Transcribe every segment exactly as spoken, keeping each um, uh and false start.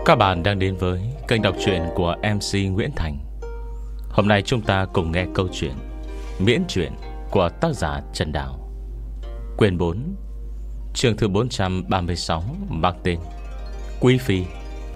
Các bạn đang đến với kênh đọc truyện của em xê Nguyễn Thành. Hôm nay chúng ta cùng nghe câu chuyện Miễn truyện của tác giả Trần Đào. Quyển bốn, chương thứ bốn trăm ba mươi sáu, mang tên Quý Phi.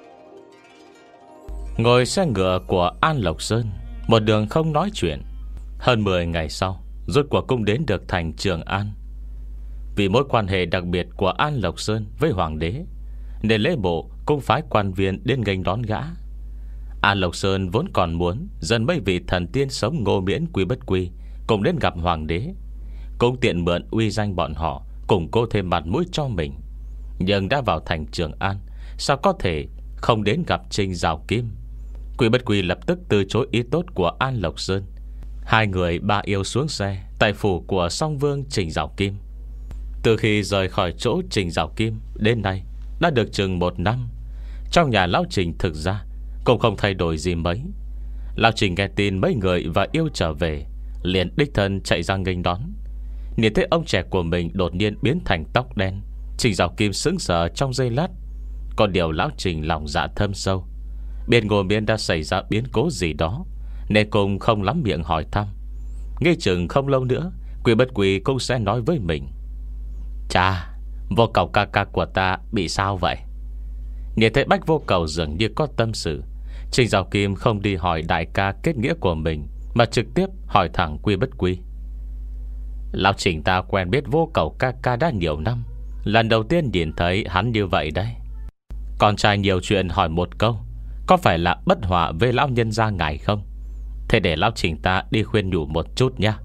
Ngồi xe ngựa của An Lộc Sơn, một đường không nói chuyện. Hơn mười ngày sau, rốt cuộc cũng đến được thành Trường An. Vì mối quan hệ đặc biệt của An Lộc Sơn với hoàng đế, nên lễ bộ cũng phái quan viên đến nghênh đón gã. An Lộc Sơn vốn còn muốn dẫn mấy vị thần tiên sống Ngô Miễn Quý Bất Quy cùng đến gặp hoàng đế, cũng tiện mượn uy danh bọn họ củng cố thêm mặt mũi cho mình. Nhưng đã vào thành Trường An, sao có thể không đến gặp Trình Giảo Kim? Quý Bất Quy lập tức từ chối ý tốt của An Lộc Sơn. Hai người ba yêu xuống xe tại phủ của song vương Trình Giảo Kim. Từ khi rời khỏi chỗ Trình Giảo Kim đến nay đã được chừng một năm. Trong nhà Lão Trình thực ra cũng không thay đổi gì mấy. Lão Trình nghe tin mấy người và yêu trở về, liền đích thân chạy ra nghênh đón. Nhìn thấy ông trẻ của mình đột nhiên biến thành tóc đen, Trình Giảo Kim sững sờ trong giây lát. Còn điều Lão Trình lòng dạ thâm sâu, biết Ngô Miễn đã xảy ra biến cố gì đó, nên cũng không lắm miệng hỏi thăm. Nghĩ chừng không lâu nữa Quý Bất Quy cũng sẽ nói với mình: "Chà, Vô Cầu ca ca của ta bị sao vậy?" Nhìn thấy Bách Vô Cầu dường như có tâm sự, Trình Giảo Kim không đi hỏi đại ca kết nghĩa của mình, mà trực tiếp hỏi thẳng Quý Bất Quy. "Lão Trình ta quen biết Vô Cầu ca ca đã nhiều năm, lần đầu tiên nhìn thấy hắn như vậy đấy. Con trai nhiều chuyện hỏi một câu, có phải là bất hòa với lão nhân gia ngài không? Thế để Lão Trình ta đi khuyên nhủ một chút nhé."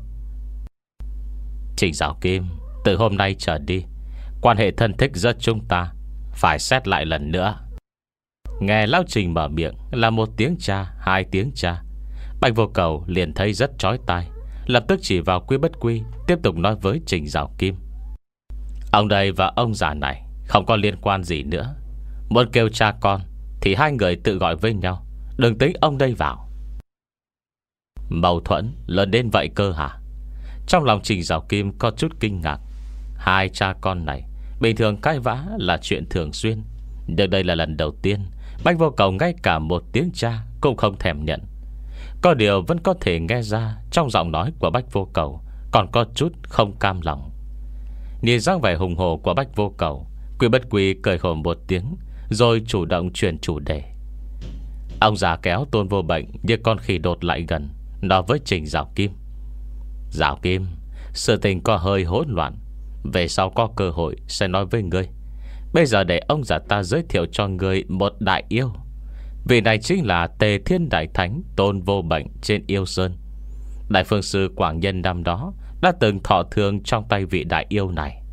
"Trình Giảo Kim, từ hôm nay trở đi, quan hệ thân thích giữa chúng ta phải xét lại lần nữa." Nghe Lão Trình mở miệng là một tiếng cha, hai tiếng cha, Bạch Vô Cầu liền thấy rất chói tai, lập tức chỉ vào Quý Bất Quy, tiếp tục nói với Trình Giảo Kim: "Ông đây và ông già này không có liên quan gì nữa. Muốn kêu cha con thì hai người tự gọi với nhau, đừng tính ông đây vào." Mâu thuẫn lớn đến vậy cơ hả? Trong lòng Trình Giảo Kim có chút kinh ngạc. Hai cha con này bình thường cãi vã là chuyện thường xuyên, nhưng đây là lần đầu tiên Bách Vô Cầu ngay cả một tiếng cha cũng không thèm nhận. Có điều vẫn có thể nghe ra trong giọng nói của Bách Vô Cầu còn có chút không cam lòng. Nhìn dáng vẻ hùng hồ của Bách Vô Cầu, Quý Bất Quy cười khổ một tiếng, rồi chủ động chuyển chủ đề. Ông già kéo Tôn Vô Bệnh như con khỉ đột lại gần, nói với Trình Giảo Kim: "Giảo Kim, sự tình có hơi hỗn loạn, về sau có cơ hội sẽ nói với ngươi. Bây giờ để ông già ta giới thiệu cho ngươi một đại yêu. Vị này chính là Tề Thiên Đại Thánh Tôn Vô Bệnh trên Yêu Sơn. Đại phương sư Quảng Nhân năm đó đã từng thọ thương trong tay vị đại yêu này."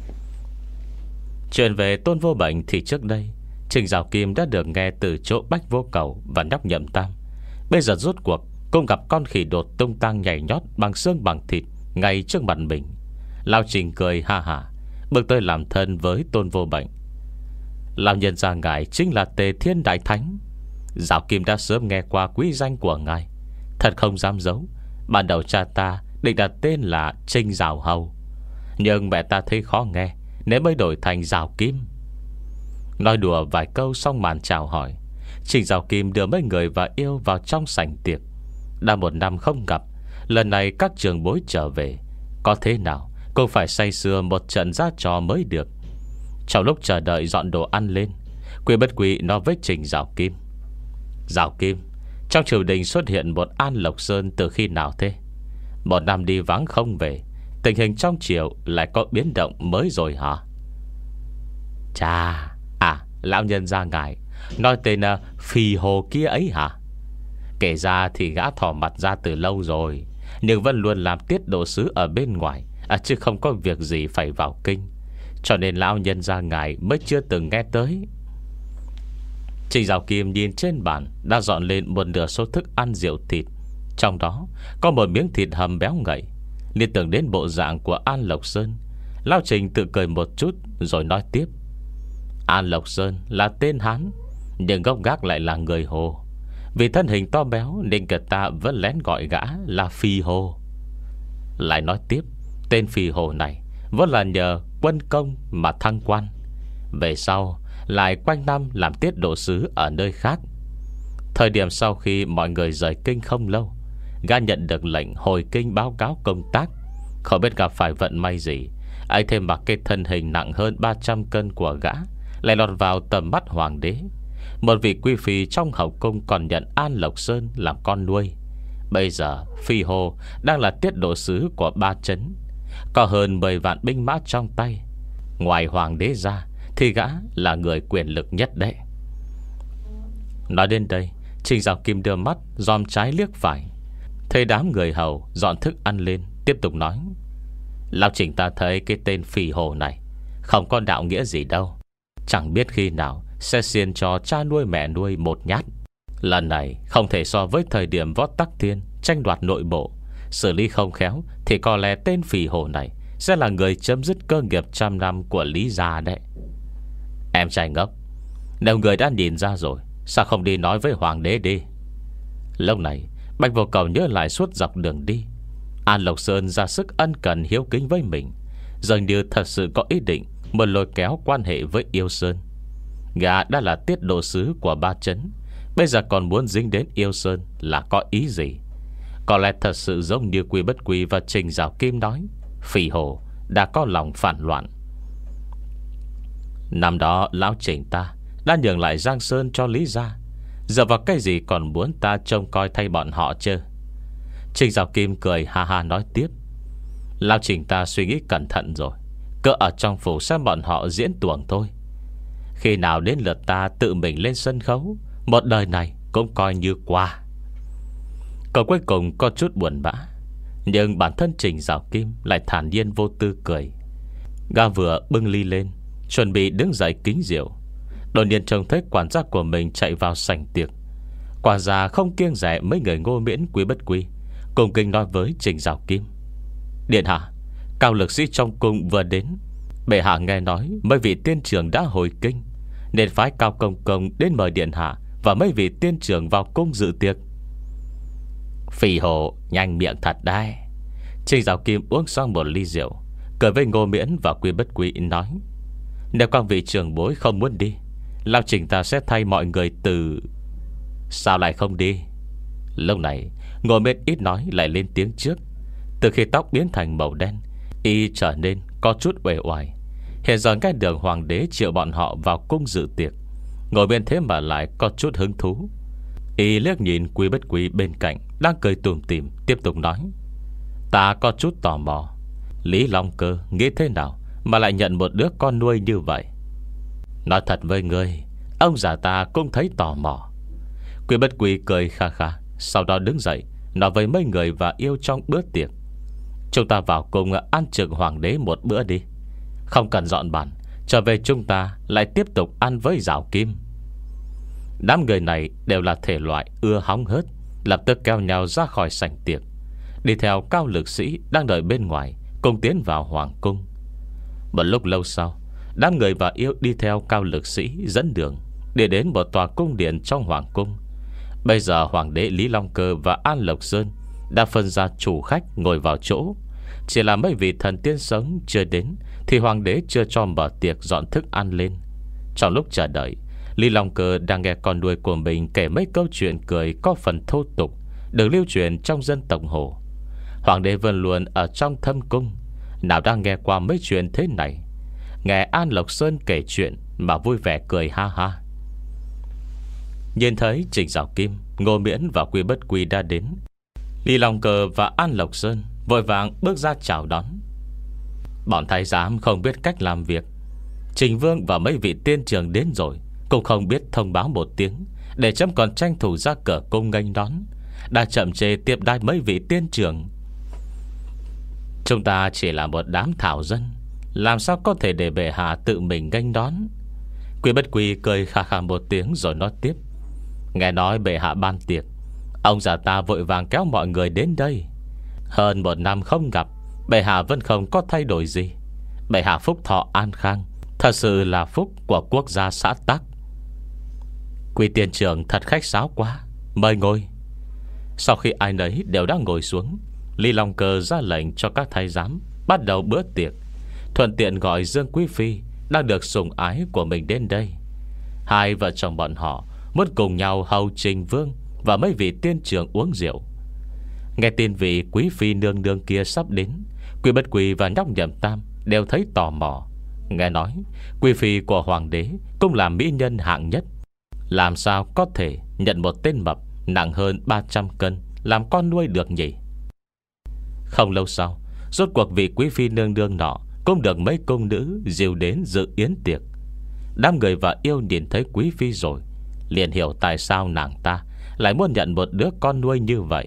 Chuyện về Tôn Vô Bệnh thì trước đây Trình Giảo Kim đã được nghe từ chỗ Bách Vô Cầu và nhóc Nhậm Tam. Bây giờ rốt cuộc cũng gặp con khỉ đột tung tăng nhảy nhót bằng xương bằng thịt ngay trước mặt mình. Lão Trình cười ha hả, bước tới làm thân với Tôn Vô Bệnh. "Lão nhân gia ngài chính là Tề Thiên Đại Thánh. Giảo Kim đã sớm nghe qua quý danh của ngài. Thật không dám giấu, ban đầu cha ta định đặt tên là Trình Giảo Hầu, nhưng mẹ ta thấy khó nghe nên mới đổi thành Giảo Kim." Nói đùa vài câu xong màn chào hỏi, Trình Giảo Kim đưa mấy người và yêu vào trong sảnh tiệc. Đã một năm không gặp, lần này các trường bối trở về, có thế nào cũng phải say sưa một trận ra trò mới được. Trong lúc chờ đợi dọn đồ ăn lên, Quý Bất Quy nói với Trình Giảo Kim: "Giảo Kim, trong triều đình xuất hiện một An Lộc Sơn từ khi nào thế? Một năm đi vắng không về, tình hình trong triều lại có biến động mới rồi hả?" "Chà, à, lão nhân gia ngài nói tên uh, Phì Hồ kia ấy hả? Kể ra thì gã thỏ mặt ra từ lâu rồi, nhưng vẫn luôn làm tiết độ sứ ở bên ngoài, à, chứ không có việc gì phải vào kinh, cho nên lão nhân gia ngài mới chưa từng nghe tới." Trình Giảo Kim nhìn trên bàn đã dọn lên một nửa số thức ăn rượu thịt, trong đó có một miếng thịt hầm béo ngậy. Liên tưởng đến bộ dạng của An Lộc Sơn, Lão Trình tự cười một chút rồi nói tiếp: "An Lộc Sơn là tên Hán, nhưng gốc gác lại là người Hồ. Vì thân hình to béo nên người ta vẫn lén gọi gã là Phi Hồ." Lại nói tiếp, tên Phi Hồ này vốn là nhờ quân công mà thăng quan, về sau lại quanh năm làm tiết độ sứ ở nơi khác. Thời điểm sau khi mọi người rời kinh không lâu, gã nhận được lệnh hồi kinh báo cáo công tác. Không biết gặp phải vận may gì, ấy thêm mặc cái thân hình nặng hơn ba trăm cân của gã lại lọt vào tầm mắt hoàng đế. Một vị quý phi trong hậu cung còn nhận An Lộc Sơn làm con nuôi. Bây giờ Phi Hồ đang là tiết độ sứ của ba trấn, có hơn mười vạn binh mã trong tay. Ngoài hoàng đế ra thì gã là người quyền lực nhất đấy. Nói đến đây, Trình Giảo Kim đưa mắt dòm trái liếc phải, thấy đám người hầu dọn thức ăn lên, tiếp tục nói: Lão Trình ta thấy cái tên Phỉ Hồ này không có đạo nghĩa gì đâu. Chẳng biết khi nào sẽ xiên cho cha nuôi mẹ nuôi một nhát. Lần này không thể so với thời điểm Võ Tắc Thiên tranh đoạt nội bộ. Xử lý không khéo thì có lẽ tên Phỉ Hồ này sẽ là người chấm dứt cơ nghiệp trăm năm của Lý gia đấy. Em trai ngốc, nếu người đã nhìn ra rồi, sao không đi nói với hoàng đế đi? Lúc này Bạch Vô Cầu nhớ lại suốt dọc đường đi, An Lộc Sơn ra sức ân cần hiếu kính với mình, dường như thật sự có ý định muốn lôi kéo quan hệ với Yêu Sơn. Gã đã là tiết độ sứ của ba trấn, bây giờ còn muốn dính đến Yêu Sơn là có ý gì? Có lẽ thật sự giống như Quy Bất Quy và Trình Giảo Kim nói, Phỉ Hồ đã có lòng phản loạn. Năm đó lão Trình ta đã nhường lại Giang Sơn cho Lý gia, giờ vào cái gì còn muốn ta trông coi thay bọn họ chứ? Trình Giảo Kim cười ha ha nói tiếp: Lão Trình ta suy nghĩ cẩn thận rồi, cỡ ở trong phủ xem bọn họ diễn tuồng thôi. Khi nào đến lượt ta tự mình lên sân khấu, một đời này cũng coi như qua. Cậu cuối cùng có chút buồn bã, nhưng bản thân Trình Giảo Kim lại thản nhiên vô tư cười. Gã vừa bưng ly lên, chuẩn bị đứng dậy kính rượu, đột nhiên trông thấy quản gia của mình chạy vào sảnh tiệc. Quản gia không kiêng dè mấy người Ngô Miễn Quý Bất Quý, cùng kinh nói với Trình Giảo Kim: Điện hạ, cao lực sĩ trong cung vừa đến. Bệ hạ nghe nói mấy vị tiên trưởng đã hồi kinh, nên phái Cao Công Công đến mời điện hạ và mấy vị tiên trưởng vào cung dự tiệc. Phỉ Hồ nhanh miệng thật đấy. Trình Giảo Kim uống xong một ly rượu, cười với Ngô Miễn và Quy Bất Quý nói: Nếu các vị trưởng bối không muốn đi, lão Trình ta sẽ thay mọi người từ... Sao lại không đi? Lúc này Ngô Miễn ít nói lại lên tiếng trước. Từ khi tóc biến thành màu đen, y trở nên có chút uể oải. Hiện giờ nghe được hoàng đế triệu bọn họ vào cung dự tiệc, ngồi bên thế mà lại có chút hứng thú. Y liếc nhìn Quý Bất Quý bên cạnh đang cười tủm tỉm, tiếp tục nói: Ta có chút tò mò, Lý Long Cơ nghĩ thế nào mà lại nhận một đứa con nuôi như vậy? Nói thật với ngươi, ông già ta cũng thấy tò mò. Quý Bất Quý cười kha kha, sau đó đứng dậy nói với mấy người và yêu trong bữa tiệc: Chúng ta vào cùng ăn trực hoàng đế một bữa đi. Không cần dọn bàn, trở về chúng ta lại tiếp tục ăn với Giảo Kim. Đám người này đều là thể loại ưa hóng hớt, lập tức kéo nhau ra khỏi sảnh tiệc, đi theo Cao lực sĩ đang đợi bên ngoài, cùng tiến vào hoàng cung. Một lúc lâu sau, đám người và yêu đi theo Cao lực sĩ dẫn đường, để đến một tòa cung điện trong hoàng cung. Bây giờ hoàng đế Lý Long Cơ và An Lộc Sơn đã phân ra chủ khách ngồi vào chỗ. Chỉ là mấy vị thần tiên sống chưa đến thì hoàng đế chưa cho mở tiệc dọn thức ăn lên. Trong lúc chờ đợi, Lý Long Cơ đang nghe con nuôi của mình kể mấy câu chuyện cười có phần thô tục, được lưu truyền trong dân tộc Hồ. Hoàng đế vẫn luôn ở trong thâm cung, nào đang nghe qua mấy chuyện thế này. Nghe An Lộc Sơn kể chuyện mà vui vẻ cười ha ha. Nhìn thấy Trình Giảo Kim, Ngô Miễn và Quy Bất Quy đã đến, Lý Long Cơ và An Lộc Sơn vội vàng bước ra chào đón. Bọn thái giám không biết cách làm việc, Trình Vương và mấy vị tiên trưởng đến rồi cũng không biết thông báo một tiếng, để chấm còn tranh thủ ra cửa cung nghênh đón, đã chậm chê tiếp đai mấy vị tiên trưởng. Chúng ta chỉ là một đám thảo dân, làm sao có thể để bệ hạ tự mình nghênh đón? Quy Bất Quy cười khà khà một tiếng rồi nói tiếp: Nghe nói bệ hạ ban tiệc, ông già ta vội vàng kéo mọi người đến đây. Hơn một năm không gặp, bệ hạ vẫn không có thay đổi gì. Bệ hạ phúc thọ an khang, thật sự là phúc của quốc gia xã tắc. Quy tiên trưởng thật khách sáo quá, mời ngồi. Sau khi ai nấy đều đã ngồi xuống, Lý Long Cơ ra lệnh cho các thái giám bắt đầu bữa tiệc, thuận tiện gọi Dương Quý Phi đang được sủng ái của mình đến đây. Hai vợ chồng bọn họ muốn cùng nhau hầu Trình Vương và mấy vị tiên trưởng uống rượu. Nghe tin vị quý phi nương nương kia sắp đến, Quy Bất Quy và nhóc Nhậm Tam đều thấy tò mò. Nghe nói quý phi của hoàng đế cũng là mỹ nhân hạng nhất, làm sao có thể nhận một tên mập nặng hơn ba trăm cân làm con nuôi được nhỉ? Không lâu sau, rốt cuộc vị quý phi nương nương nọ cũng được mấy cung nữ dìu đến dự yến tiệc. Đám người và yêu nhìn thấy quý phi rồi liền hiểu tại sao nàng ta lại muốn nhận một đứa con nuôi như vậy.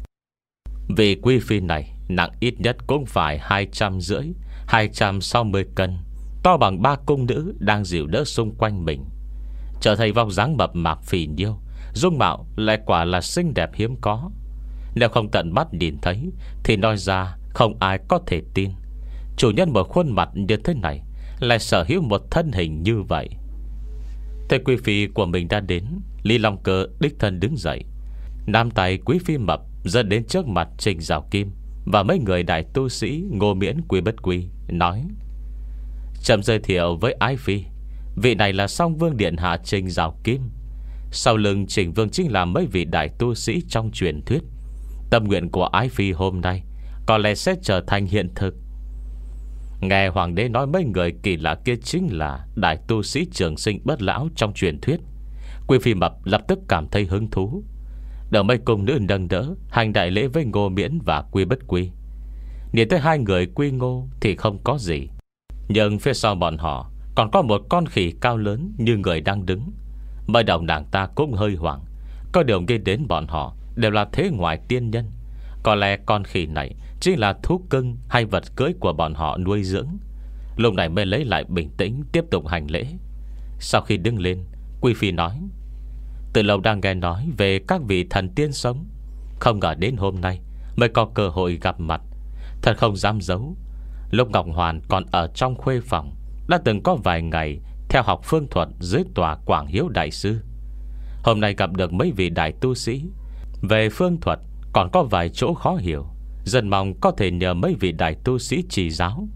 Vì quý phi này nặng ít nhất cũng phải hai trăm rưỡi, hai trăm sáu mươi cân, to bằng ba cung nữ đang dìu đỡ xung quanh mình. Trở thành vóc dáng mập mạp phì nhiêu, dung mạo lại quả là xinh đẹp hiếm có. Nếu không tận mắt nhìn thấy thì nói ra không ai có thể tin chủ nhân một khuôn mặt như thế này lại sở hữu một thân hình như vậy. Thấy quý phi của mình đã đến, Lý Long Cơ đích thân đứng dậy, nam tay quý phi mập dẫn đến trước mặt Trình Giảo Kim và mấy người đại tu sĩ Ngô Miễn, Quy Bất Quy, nói: "Trẫm giới thiệu với ái phi, vị này là Song Vương điện hạ Trình Giảo Kim. Sau lưng Trình Vương chính là mấy vị đại tu sĩ trong truyền thuyết. Tâm nguyện của ái phi hôm nay có lẽ sẽ trở thành hiện thực." Nghe hoàng đế nói mấy người kỳ lạ kia chính là đại tu sĩ trường sinh bất lão trong truyền thuyết, quý phi mập lập tức cảm thấy hứng thú. Đợi mấy cung nữ nâng đỡ hành đại lễ với Ngô Miễn và Quy Bất Quy. Nhìn tới hai người Quy Ngô thì không có gì, nhưng phía sau bọn họ còn có một con khỉ cao lớn như người đang đứng. Mới đầu nàng ta cũng hơi hoảng, có điều nghĩ đến bọn họ đều là thế ngoại tiên nhân, có lẽ con khỉ này chính là thú cưng hay vật cưỡi của bọn họ nuôi dưỡng. Lúc này mới lấy lại bình tĩnh, tiếp tục hành lễ. Sau khi đứng lên, quý phi nói: "Từ lâu đang nghe nói về các vị thần tiên sống, không ngờ đến hôm nay mới có cơ hội gặp mặt. Thật không dám giấu, lúc Ngọc Hoàn còn ở trong khuê phòng đã từng có vài ngày theo học phương thuật dưới tòa Quảng Hiếu đại sư. Hôm nay gặp được mấy vị đại tu sĩ, về phương thuật còn có vài chỗ khó hiểu, dần mong có thể nhờ mấy vị đại tu sĩ chỉ giáo."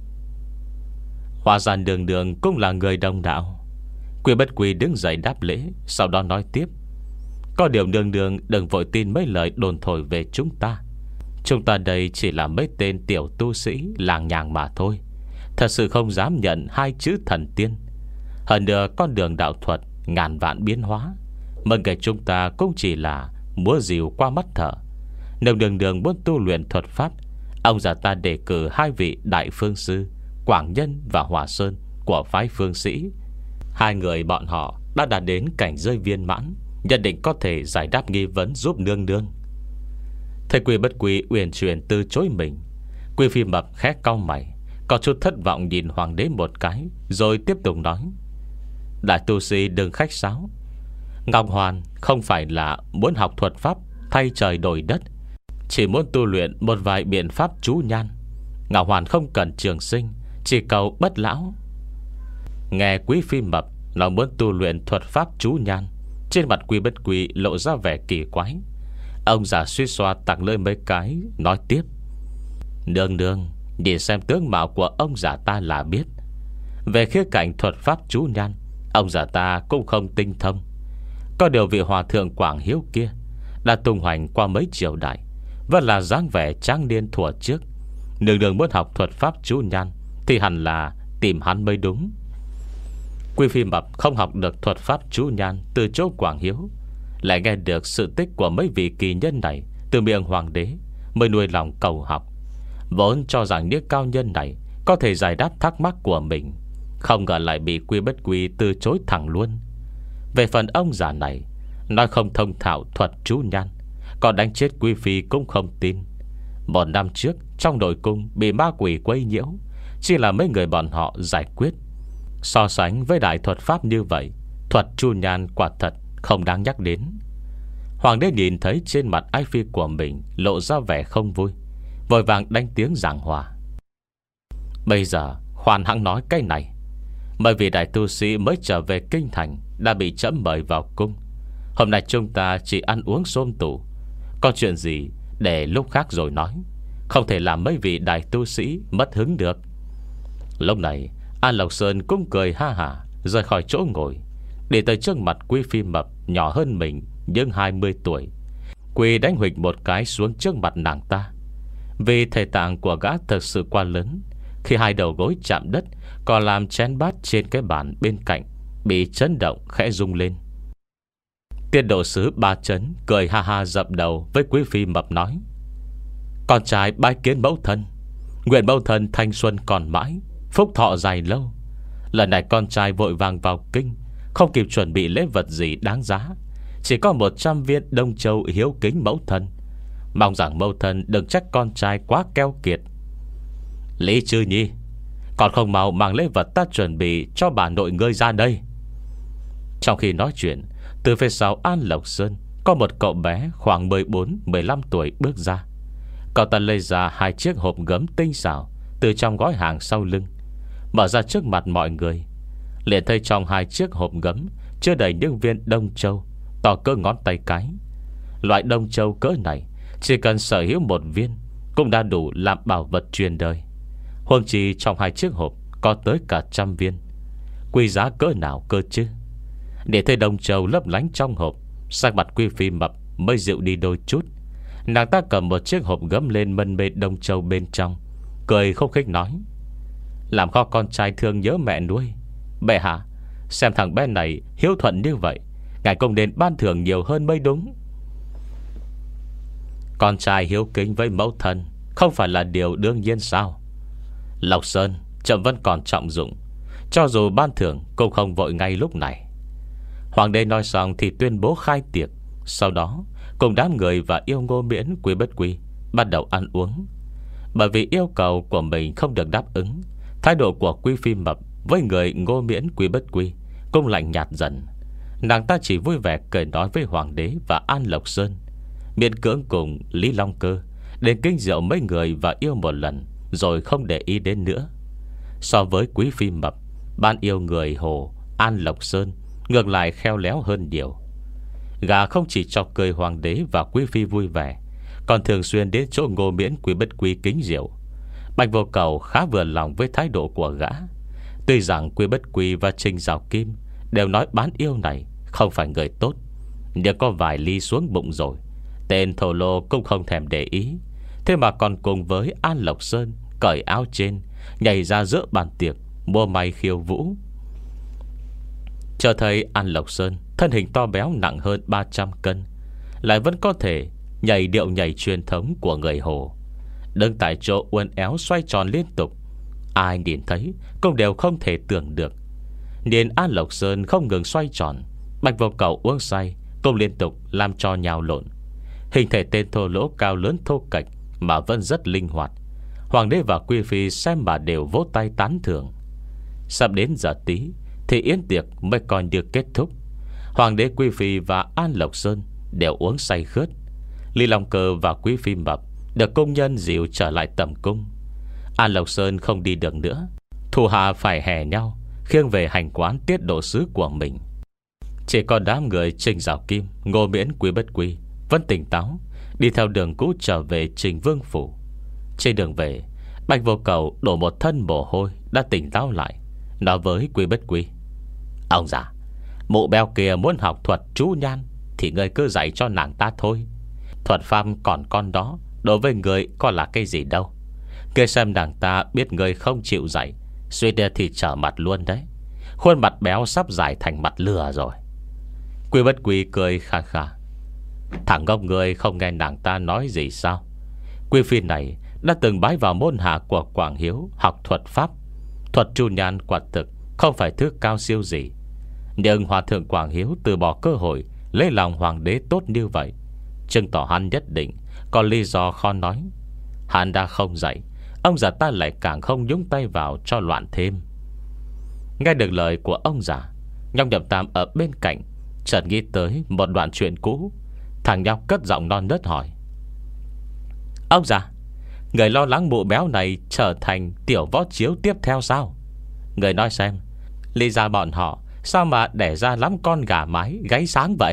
Hóa ra đường đường cũng là người đồng đạo. Quy Bất Quy đứng dậy đáp lễ, sau đó nói tiếp: "Có điều đường đường đừng vội tin mấy lời đồn thổi về chúng ta. Chúng ta đây chỉ là mấy tên tiểu tu sĩ làng nhàng mà thôi, thật sự không dám nhận hai chữ thần tiên. Hơn nữa con đường đạo thuật ngàn vạn biến hóa, mừng ngày chúng ta cũng chỉ là múa rìu qua mắt thở. Nếu đường đường muốn tu luyện thuật pháp, ông già ta đề cử hai vị đại phương sư Quảng Nhân và Hòa Sơn của phái phương sĩ. Hai người bọn họ đã đạt đến cảnh giới viên mãn, nhất định có thể giải đáp nghi vấn giúp nương nương." Thầy Quy Bất Quy uyển chuyển từ chối mình. Quy phi mập khẽ cau mày, có chút thất vọng nhìn hoàng đế một cái, rồi tiếp tục nói: "Đại tu sĩ đừng khách sáo. Ngọc Hoàn không phải là muốn học thuật pháp thay trời đổi đất, chỉ muốn tu luyện một vài biện pháp chú nhan. Ngọc Hoàn không cần trường sinh, chỉ cầu bất lão." Nghe quý phi mập nó muốn tu luyện thuật pháp chú nhan, trên mặt Quy Bất Quy lộ ra vẻ kỳ quái. Ông già suy xoa tặng lưỡi mấy cái, nói tiếp: "Nương nương nhìn xem tướng mạo của ông già ta là biết. Về khía cạnh thuật pháp chú nhan, ông già ta cũng không tinh thông. Có điều vị hòa thượng Quảng Hiếu kia đã tung hoành qua mấy triều đại, vẫn là dáng vẻ trang niên thuở trước. Nương nương muốn học thuật pháp chú nhan thì hẳn là tìm hắn mới đúng." Quy phi mập không học được thuật pháp chú nhan từ chỗ Quảng Hiếu, lại nghe được sự tích của mấy vị kỳ nhân này từ miệng hoàng đế, mới nuôi lòng cầu học. Vốn cho rằng những cao nhân này có thể giải đáp thắc mắc của mình, không ngờ lại bị Quy Bất Quy từ chối thẳng luôn. Về phần ông già này, nói không thông thạo thuật chú nhan, còn đánh chết quý phi cũng không tin. Một năm trước trong nội cung bị ma quỷ quấy nhiễu, chỉ là mấy người bọn họ giải quyết. So sánh với đại thuật pháp như vậy, thuật chú nhan quả thật không đáng nhắc đến. Hoàng đế nhìn thấy trên mặt ái phi của mình lộ ra vẻ không vui, vội vàng đánh tiếng giảng hòa: "Bây giờ khoan hãng nói cái này. Bởi vì đại tu sĩ mới trở về kinh thành đã bị trẫm mời vào cung. Hôm nay chúng ta chỉ ăn uống xôm tụ, có chuyện gì để lúc khác rồi nói, không thể làm mấy vị đại tu sĩ mất hứng được." Lúc này An Lộc Sơn cũng cười ha hả rời khỏi chỗ ngồi, Đi tới trước mặt Quý Phi mập nhỏ hơn mình những hai mươi tuổi, Quỳ đánh huỵch một cái xuống trước mặt nàng ta. Vì thể tạng của gã thật sự quá lớn, khi hai đầu gối chạm đất còn làm chén bát trên cái bàn bên cạnh bị chấn động khẽ rung lên. Tiết độ sứ Ba Chấn cười ha ha dập đầu với Quý Phi mập nói: Con trai bái kiến mẫu thân, nguyện mẫu thân thanh xuân còn mãi, phúc thọ dài lâu. Lần này con trai vội vàng vào kinh, không kịp chuẩn bị lễ vật gì đáng giá, chỉ có một trăm viên Đông Châu hiếu kính mẫu thân. Mong rằng mẫu thân đừng trách con trai quá keo kiệt. Lý Trư Nhi, còn không mau mang lễ vật ta chuẩn bị cho bà nội ngươi ra đây. Trong khi nói chuyện, từ phía sau An Lộc Sơn có một cậu bé khoảng mười bốn mười lăm tuổi bước ra. Cậu ta lấy ra hai chiếc hộp gấm tinh xảo từ trong gói hàng sau lưng, mở ra trước mặt mọi người. Liền thấy trong hai chiếc hộp gấm chứa đầy những viên Đông Châu to cỡ ngón tay cái. Loại Đông Châu cỡ này chỉ cần sở hữu một viên cũng đã đủ làm bảo vật truyền đời. Huống chi trong hai chiếc hộp có tới cả trăm viên, quý giá cỡ nào cơ chứ. Để thấy Đông Châu lấp lánh trong hộp, sắc mặt Quý Phi mập mới dịu đi đôi chút. Nàng ta cầm một chiếc hộp gấm lên mân mê Đông Châu bên trong, cười khúc khích nói: Làm kho con trai thương nhớ mẹ nuôi. Bệ hạ, xem thằng bé này hiếu thuận như vậy, ngài cũng nên ban thưởng nhiều hơn mới đúng. Con trai hiếu kính với mẫu thân không phải là điều đương nhiên sao? Lộc Sơn chậm vẫn còn trọng dụng, cho dù ban thưởng cũng không vội ngay lúc này. Hoàng đế nói xong thì tuyên bố khai tiệc. Sau đó cùng đám người và yêu Ngô Miễn, Quý Bất Quy bắt đầu ăn uống. Bởi vì yêu cầu của mình không được đáp ứng, thái độ của Quý Phi mập với người Ngô Miễn, Quý Bất Quy cũng lạnh nhạt dần. Nàng ta chỉ vui vẻ cười nói với Hoàng đế và An Lộc Sơn, miễn cưỡng cùng Lý Long Cơ đến kinh rượu mấy người và yêu một lần, rồi không để ý đến nữa. So với Quý Phi mập, ban yêu người Hồ An Lộc Sơn ngược lại khéo léo hơn nhiều. Gà không chỉ chọc cười Hoàng đế và Quý Phi vui vẻ, còn thường xuyên đến chỗ Ngô Miễn, Quý Bất Quy kính rượu. Bạch Vô Cầu khá vừa lòng với thái độ của gã. Tuy rằng Quý Bất Quy và Trình Giảo Kim đều nói bán yêu này không phải người tốt, nhưng có vài ly xuống bụng rồi, tên thổ lô cũng không thèm để ý. Thế mà còn cùng với An Lộc Sơn cởi áo trên, nhảy ra giữa bàn tiệc mua may khiêu vũ. Chờ thấy An Lộc Sơn thân hình to béo nặng hơn ba trăm cân, lại vẫn có thể nhảy điệu nhảy truyền thống của người Hồ, đứng tại chỗ uốn éo xoay tròn liên tục. Ai nhìn thấy cũng đều không thể tưởng được. Nhìn An Lộc Sơn không ngừng xoay tròn, Bạch Vô Cầu uống say cũng liên tục làm cho nhào lộn. Hình thể tên thô lỗ cao lớn thô kệch mà vẫn rất linh hoạt. Hoàng đế và Quý Phi xem mà đều vỗ tay tán thưởng. Sắp đến giờ tí thì yến tiệc mới coi được kết thúc. Hoàng đế, Quý Phi và An Lộc Sơn đều uống say khướt. Lý Long Cơ và Quý Phi mập được công nhân dìu trở lại tẩm cung. An Lộc Sơn không đi được nữa, thủ hạ phải hè nhau khiêng về hành quán tiết độ sứ của mình. Chỉ còn đám người Trình Giảo Kim, Ngô Miễn, Quý Bất Quy vẫn tỉnh táo, đi theo đường cũ trở về Trình Vương phủ. Trên đường về, Bạch Vô Cầu đổ một thân mồ hôi đã tỉnh táo lại, nói với Quý Bất Quy: Ông già, mụ béo kia muốn học thuật chú nhan thì ngươi cứ dạy cho nàng ta thôi. Thuật pháp còn con đó đối với ngươi có là cái gì đâu. Ngươi xem nàng ta biết ngươi không chịu dạy, suy đi thì trở mặt luôn đấy. Khuôn mặt béo sắp dài thành mặt lừa rồi. Quý Bất Quy cười kha kha: Thằng ngốc ngươi không nghe nàng ta nói gì sao? Quý Phi này đã từng bái vào môn hạ của Quảng Hiếu học thuật pháp. Thuật chu nhan quả thực không phải thứ cao siêu gì, nhưng Hòa thượng Quảng Hiếu từ bỏ cơ hội lấy lòng hoàng đế tốt như vậy, chứng tỏ hắn nhất định có lý do khó nói. Hắn đã không dạy, ông già ta lại càng không nhúng tay vào cho loạn thêm. Nghe được lời của ông già, nhóc Nhậm Tam ở bên cạnh chợt nghĩ tới một đoạn chuyện cũ. Thằng nhóc cất giọng non nớt hỏi: Ông già, người lo lắng mụ béo này trở thành tiểu võ chiếu tiếp theo sao? Người nói xem, lý ra bọn họ sao mà đẻ ra lắm con gà mái gáy sáng vậy?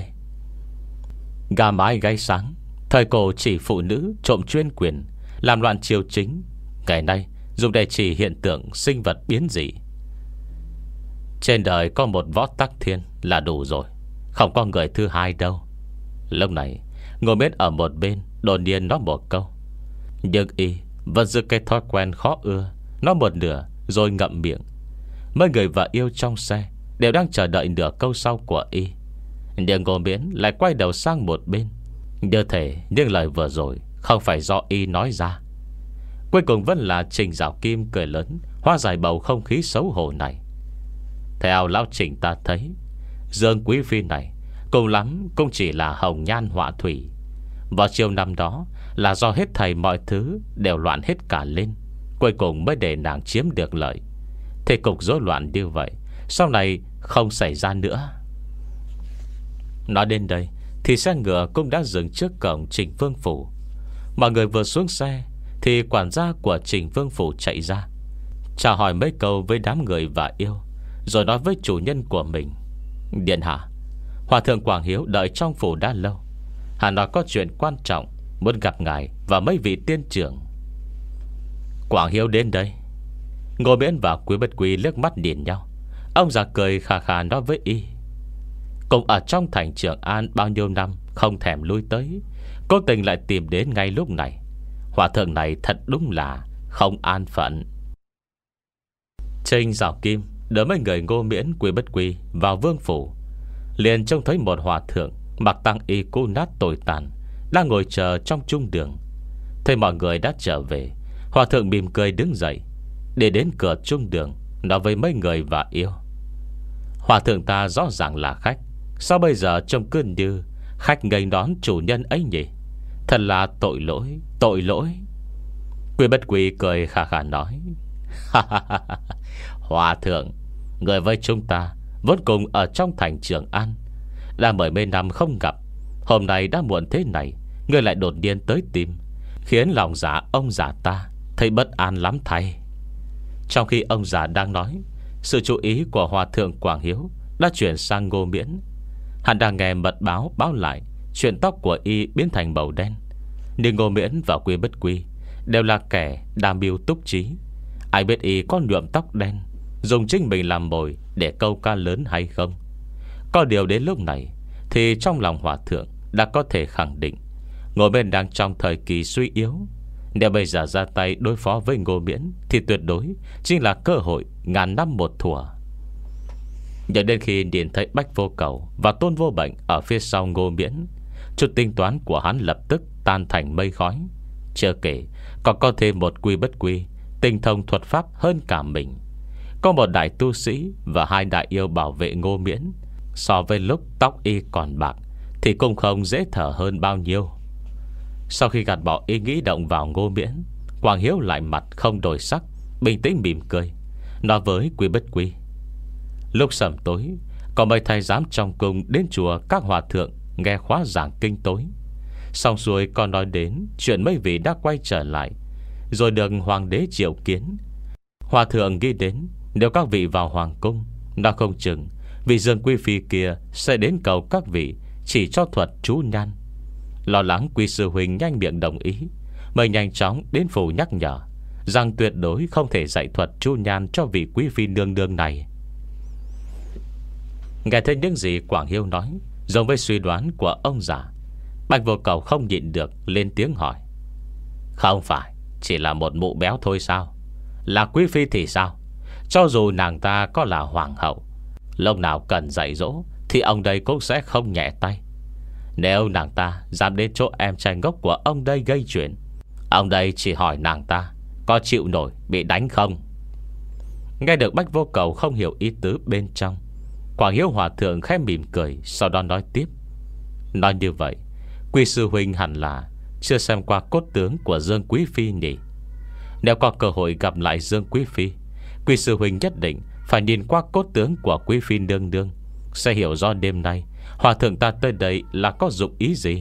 Gà mái gáy sáng thời cổ chỉ phụ nữ trộm chuyên quyền, làm loạn triều chính. Ngày nay dùng để chỉ hiện tượng sinh vật biến dị. Trên đời có một Võ Tắc Thiên là đủ rồi, không có người thứ hai đâu. Lúc này Ngô Miễn ở một bên đột nhiên nói một câu, nhưng y vẫn giữ cái thói quen khó ưa, nói một nửa rồi ngậm miệng. Mấy người vợ yêu trong xe đều đang chờ đợi nửa câu sau của y, nhưng Ngô Miễn lại quay đầu sang một bên, như thể những lời vừa rồi không phải do y nói ra. Cuối cùng vẫn là Trình Giảo Kim cười lớn, hóa giải bầu không khí xấu hổ này. Theo lão Trình ta thấy, Dương Quý Phi này cùng lắm cũng chỉ là hồng nhan họa thủy. Vào chiều năm đó là do hết thầy mọi thứ đều loạn hết cả lên, cuối cùng mới để nàng chiếm được lợi. Thế cục rối loạn như vậy sau này không xảy ra nữa. Nói đến đây thì xe ngựa cũng đã dừng trước cổng Trình Vương Phủ. Mọi người vừa xuống xe thì quản gia của Trình Vương Phủ chạy ra, chào hỏi mấy câu với đám người và yêu, rồi nói với chủ nhân của mình, điện hạ, Hòa thượng Quảng Hiếu đợi trong phủ đã lâu, hắn nói có chuyện quan trọng muốn gặp ngài và mấy vị tiên trưởng. Quảng Hiếu đến đây. Ngô Miễn và Quý Bất Quý liếc mắt nhìn nhau. Ông già cười khà khà nói với y, cùng ở trong thành Trường An bao nhiêu năm không thèm lui tới, cố tình lại tìm đến ngay lúc này. Hòa thượng này thật đúng là không an phận. Trình Giảo Kim đỡ mấy người Ngô Miễn Quý Bất Quý vào vương phủ, liền trông thấy một hòa thượng mặc tăng y cũ nát tồi tàn đang ngồi chờ trong trung đường. Thấy mọi người đã trở về, hòa thượng mỉm cười đứng dậy, để đến cửa trung đường, nói với mấy người và yêu, hòa thượng ta rõ ràng là khách, sao bây giờ trông cứ như khách nghênh đón chủ nhân ấy nhỉ? Thật là tội lỗi, tội lỗi. Quý Bất Quý cười khà khà nói, hòa thượng, người với chúng ta vốn cùng ở trong thành Trường An, đã mười mấy năm không gặp, hôm nay đã muộn thế này, người lại đột nhiên tới tìm, khiến lòng dạ ông già ta thấy bất an lắm thay. Trong khi ông già đang nói, sự chú ý của hòa thượng Quảng Hiếu đã chuyển sang Ngô Miễn. Hắn đang nghe mật báo báo lại chuyện tóc của y biến thành màu đen. Nhưng Ngô Miễn và Quý Bất Quý đều là kẻ đam mưu túc trí, ai biết y có nhuộm tóc đen, dùng chính mình làm mồi để câu cá lớn hay không. Có điều đến lúc này thì trong lòng hòa thượng đã có thể khẳng định Ngô Miễn đang trong thời kỳ suy yếu. Nếu bây giờ ra tay đối phó với Ngô Miễn thì tuyệt đối chính là cơ hội ngàn năm một thủa. Nhớ đến khi nhìn thấy Bách Vô Cầu và Tôn Vô Bệnh ở phía sau Ngô Miễn, chút tính toán của hắn lập tức tan thành mây khói. Chưa kể còn có thêm một Quý Bất Quý tinh thông thuật pháp hơn cả mình, có một đại tu sĩ và hai đại yêu bảo vệ Ngô Miễn. So với lúc tóc y còn bạc thì cũng không dễ thở hơn bao nhiêu. Sau khi gạt bỏ ý nghĩ động vào Ngô Miễn, Quảng Hiếu lại mặt không đổi sắc, bình tĩnh mỉm cười, nói với Quý Bất Quý, lúc sẩm tối có mấy thầy giám trong cung đến chùa các hòa thượng nghe khóa giảng kinh tối. Xong xuôi còn nói đến chuyện mấy vị đã quay trở lại, rồi được hoàng đế triệu kiến. Hòa thượng nghĩ đến nếu các vị vào hoàng cung, nó không chừng vị Dương Quý Phi kia sẽ đến cầu các vị chỉ cho thuật chú nhan. Lo lắng Quý sư huynh nhanh miệng đồng ý, mới nhanh chóng đến phủ nhắc nhở rằng tuyệt đối không thể dạy thuật chú nhan cho vị Quý Phi nương nương này. Nghe thấy những gì Quảng Hiếu nói giống với suy đoán của ông già, Bạch Vô Cầu không nhịn được lên tiếng hỏi, không phải chỉ là một mụ béo thôi sao? Là Quý Phi thì sao? Cho dù nàng ta có là hoàng hậu, lúc nào cần dạy dỗ thì ông đây cũng sẽ không nhẹ tay. Nếu nàng ta dám đến chỗ em trai ngốc của ông đây gây chuyện, ông đây chỉ hỏi nàng ta có chịu nổi bị đánh không. Nghe được Bách Vô Cầu không hiểu ý tứ bên trong, Quảng Hiếu hòa thượng khẽ mỉm cười, sau đó nói tiếp, nói như vậy Quý sư huynh hẳn là chưa xem qua cốt tướng của Dương Quý Phi nhỉ? Nếu có cơ hội gặp lại Dương Quý Phi, Quý sư huynh nhất định phải nhìn qua cốt tướng của Quý Phi nương nương, sẽ hiểu rõ đêm nay hòa thượng ta tới đây là có dụng ý gì.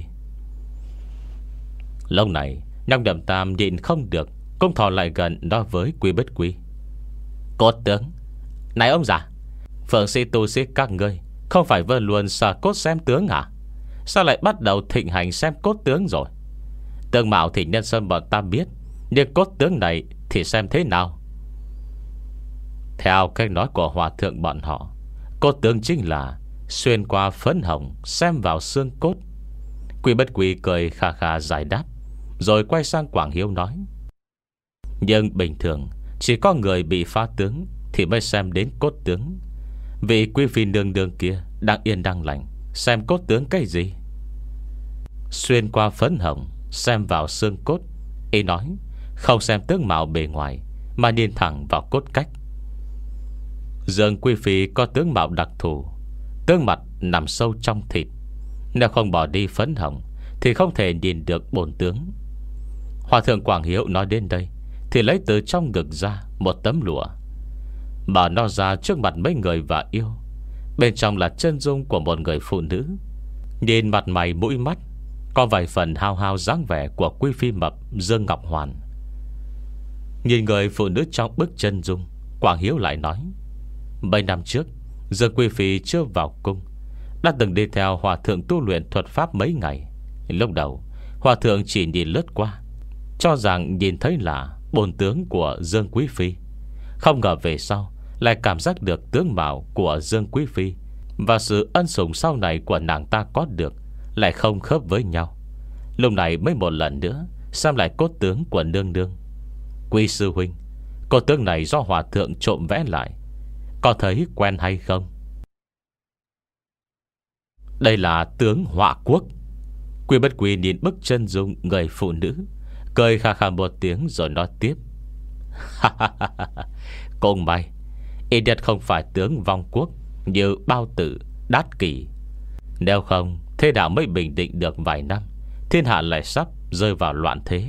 Lâu này Nhong Đậm Tam nhịn không được, cũng thò lại gần nói với Quý Bất Quý, cốt tướng? Này ông già, phượng sĩ tu sĩ các ngươi không phải vừa luôn sờ cốt xem tướng à? Sao lại bắt đầu thịnh hành xem cốt tướng rồi? Tướng mạo thì nhân sơn bọn ta biết, nhưng cốt tướng này thì xem thế nào? Theo cách nói của hòa thượng bọn họ, cốt tướng chính là xuyên qua phấn hồng xem vào xương cốt. Quy Bất Quy cười khà khà giải đáp, rồi quay sang Quảng Hiếu nói: Nhưng bình thường chỉ có người bị phá tướng thì mới xem đến cốt tướng. Vị quý phi nương nương kia đang yên đang lành, xem cốt tướng cái gì? Xuyên qua phấn hồng xem vào xương cốt, ý nói không xem tướng mạo bề ngoài, mà nhìn thẳng vào cốt cách. Dương quý phi có tướng mạo đặc thù, tướng mặt nằm sâu trong thịt. Nếu không bỏ đi phấn hồng thì không thể nhìn được bổn tướng. Hòa thượng Quảng Hiếu nói đến đây thì lấy từ trong ngực ra một tấm lụa, mở nó ra trước mặt mấy người và yêu. Bên trong là chân dung của một người phụ nữ. Nhìn mặt mày mũi mắt có vài phần hao hao dáng vẻ của quý phi mập Dương Ngọc Hoàn. Nhìn người phụ nữ trong bức chân dung, Quảng Hiếu lại nói: Mấy năm trước Dương quý phi chưa vào cung, đã từng đi theo hòa thượng tu luyện thuật pháp mấy ngày. Lúc đầu hòa thượng chỉ nhìn lướt qua, cho rằng nhìn thấy là bổn tướng của Dương quý phi. Không ngờ về sau lại cảm giác được tướng mạo của Dương quý phi và sự ân sủng sau này của nàng ta có được lại không khớp với nhau. Lúc này mới một lần nữa xem lại cốt tướng của nương nương. Quý sư huynh, cốt tướng này do hòa thượng trộm vẽ lại, có thấy quen hay không? Đây là tướng họa quốc. Quy Bất Quy nhìn bức chân dung người phụ nữ, cười khà khà một tiếng rồi nói tiếp: Cùng may ít nhất không phải tướng vong quốc như Bao Tử, Đát Kỷ. Nếu không, thế đạo mới bình định được vài năm, thiên hạ lại sắp rơi vào loạn thế.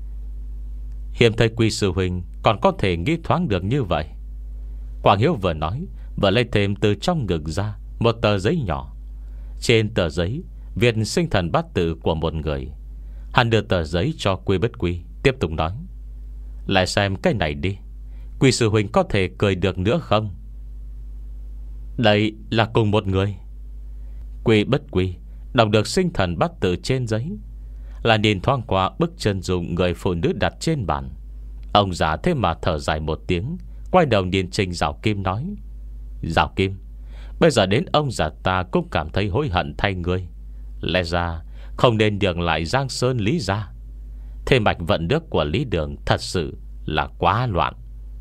Hiếm thấy Quy sư huynh còn có thể nghĩ thoáng được như vậy. Quảng Hiếu vừa nói vừa lấy thêm từ trong ngực ra một tờ giấy nhỏ. Trên tờ giấy viết sinh thần bát tự của một người. Hắn đưa tờ giấy cho Quy Bất Quy, tiếp tục nói: Lại xem cái này đi, Quy sư huynh có thể cười được nữa không? Đây là cùng một người. Quy Bất Quy đọc được sinh thần bát tự trên giấy, là nhìn thoáng qua bức chân dung người phụ nữ đặt trên bàn. Ông già thế mà thở dài một tiếng, quay đầu nhìn Trình Giảo Kim nói: Giảo Kim, bây giờ đến ông già ta cũng cảm thấy hối hận thay ngươi. Lẽ ra không nên nhường lại Giang Sơn Lý gia. Thế mạch vận nước của Lý Đường thật sự là quá loạn.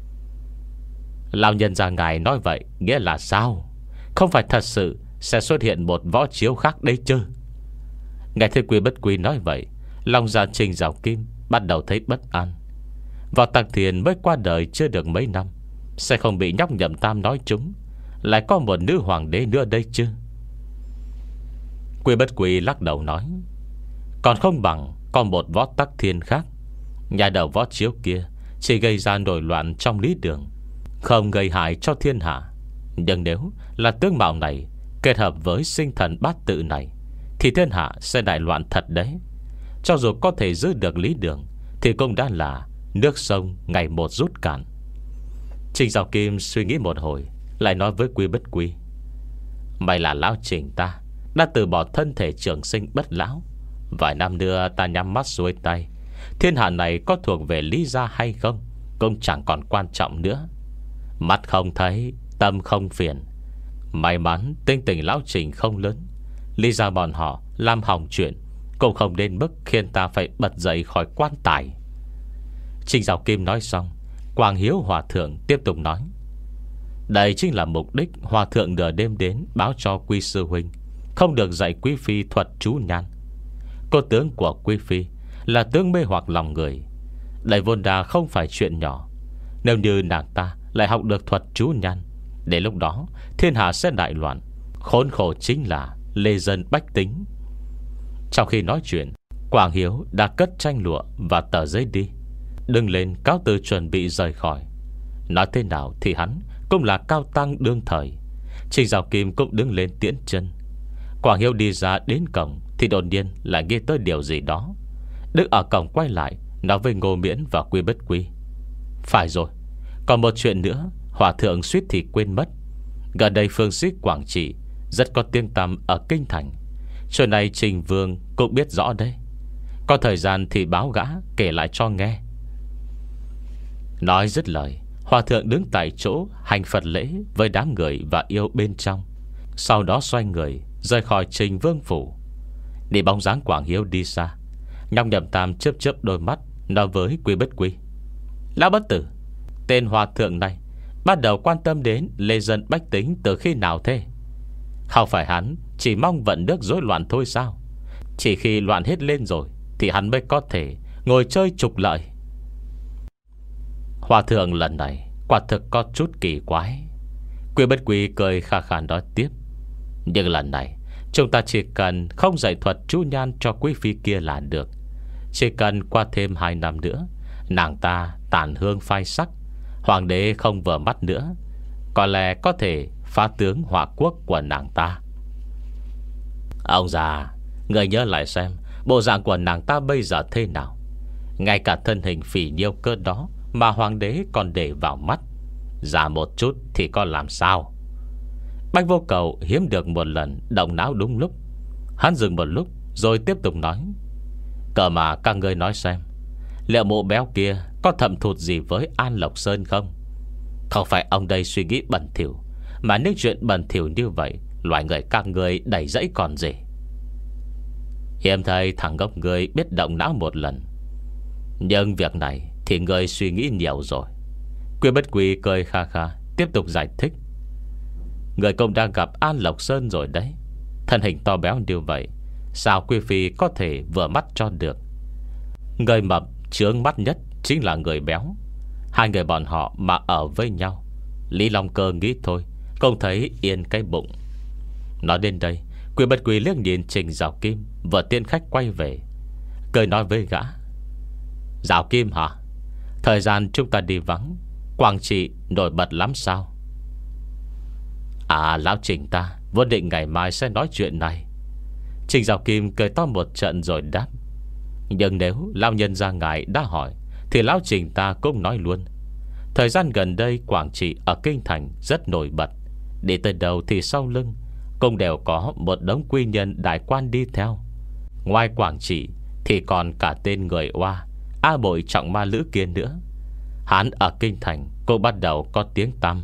Lão nhân gia ngài nói vậy nghĩa là sao? Không phải thật sự sẽ xuất hiện một võ chiếu khác đây chứ? Nghe thấy Quy Bất Quy nói vậy, lòng gia Trình Giảo Kim bắt đầu thấy bất an. Võ Tắc Thiên mới qua đời chưa được mấy năm, sẽ không bị nhóc Nhậm Tam nói chúng lại có một nữ hoàng đế nữa đây chứ? Quy Bất Quy lắc đầu nói: Còn không bằng còn một Võ Tắc Thiên khác. Nhà đầu võ chiếu kia chỉ gây ra nổi loạn trong Lý Đường, không gây hại cho thiên hạ. Nhưng nếu là tướng mạo này kết hợp với sinh thần bát tự này thì thiên hạ sẽ đại loạn thật đấy. Cho dù có thể giữ được Lý Đường thì cũng đã là nước sông ngày một rút cạn. Trình Giảo Kim suy nghĩ một hồi, lại nói với Quy Bất Quy: Mày là lão Trình ta đã từ bỏ thân thể trường sinh bất lão. Vài năm nữa ta nhắm mắt xuôi tay, thiên hạ này có thuộc về Lý gia hay không cũng chẳng còn quan trọng nữa. Mắt không thấy, tâm không phiền. May mắn tinh tình lão Trình không lớn, Lý gia bọn họ làm hỏng chuyện cũng không đến mức khiến ta phải bật dậy khỏi quan tài. Trình Giảo Kim nói xong, Quảng Hiếu hòa thượng tiếp tục nói: Đây chính là mục đích hòa thượng nửa đêm đến báo cho Quy sư huynh không được dạy quý phi thuật chú nhan. Cô tướng của quý phi là tướng mê hoặc lòng người, đây vốn đã không phải chuyện nhỏ. Nếu như nàng ta lại học được thuật chú nhan, đến lúc đó thiên hạ sẽ đại loạn, khốn khổ chính là lê dân bách tính. Trong khi nói chuyện, Quảng Hiếu đã cất tranh lụa và tờ giấy đi, đứng lên cáo từ chuẩn bị rời khỏi. Nói thế nào thì hắn cũng là cao tăng đương thời. Trình Giảo Kim cũng đứng lên tiễn chân. Quảng Hiếu đi ra đến cổng thì đột nhiên lại nghĩ tới điều gì đó, đứng ở cổng quay lại nói với Ngô Miễn và Quy Bất Quy: Phải rồi, còn một chuyện nữa hòa thượng suýt thì quên mất. Gần đây phương sĩ Quảng Trị rất có tiếng tăm ở kinh thành. Chuyện này Trình Vương cũng biết rõ đấy. Có thời gian thì báo gã kể lại cho nghe. Nói dứt lời, Hòa thượng đứng tại chỗ hành Phật lễ với đám người và yêu bên trong, sau đó xoay người rời khỏi Trình Vương phủ. Đi bóng dáng Quảng Hiếu đi xa, Nhọc Nhậm Tam chớp chớp đôi mắt nói với Quy Bất Quy: Lão bất tử, tên hòa thượng này bắt đầu quan tâm đến lê dân bách tính từ khi nào thế? Không phải hắn chỉ mong vận nước rối loạn thôi sao? Chỉ khi loạn hết lên rồi thì hắn mới có thể ngồi chơi trục lợi. Hòa thượng lần này quả thực có chút kỳ quái. Quy Bất Quy cười khà khà nói tiếp: Nhưng lần này chúng ta chỉ cần không dạy thuật chú nhan cho quý phi kia là được. Chỉ cần qua thêm hai năm nữa, nàng ta tàn hương phai sắc, hoàng đế không vừa mắt nữa, có lẽ có thể phá tướng hỏa quốc của nàng ta. Ông già, người nhớ lại xem bộ dạng của nàng ta bây giờ thế nào. Ngay cả thân hình phì nhiêu cơ đó mà hoàng đế còn để vào mắt. Già một chút thì có làm sao? Bạch Vô Cầu hiếm được một lần động não đúng lúc. Hắn dừng một lúc rồi tiếp tục nói: Cờ mà các ngươi nói xem, liệu mụ béo kia có thầm thụt gì với An Lộc Sơn không? Không phải ông đây suy nghĩ bẩn thỉu, mà những chuyện bẩn thỉu như vậy loại người các ngươi đẩy dẫy còn gì. Hiếm thấy thằng ngốc ngươi biết động não một lần. Nhưng việc này thì ngươi suy nghĩ nhiều rồi. Quy Bất Quy cười kha kha tiếp tục giải thích: Người cũng đang gặp An Lộc Sơn rồi đấy. Thân hình to béo như vậy, sao quý phi có thể vừa mắt cho được? Người mập chướng mắt nhất chính là người béo. Hai người bọn họ mà ở với nhau, Lý Long Cơ nghĩ thôi không thấy yên cái bụng. Nói đến đây, Quy Bất Quy liếc nhìn Trình Giảo Kim và tiên khách quay về, cười nói với gã: Giảo Kim hả? Thời gian chúng ta đi vắng, Quảng Trị nổi bật lắm sao? À, lão Trình ta vốn định ngày mai sẽ nói chuyện này. Trình Giảo Kim cười to một trận rồi đáp: Nhưng nếu lão nhân ra ngài đã hỏi thì lão Trình ta cũng nói luôn. Thời gian gần đây Quảng Trị ở Kinh Thành rất nổi bật. Đi tới đâu thì sau lưng cũng đều có một đống quy nhân đại quan đi theo. Ngoài Quảng Trị thì còn cả tên người oa A Bội Trọng Ma Lữ kia nữa. Hắn ở Kinh Thành cũng bắt đầu có tiếng tăm.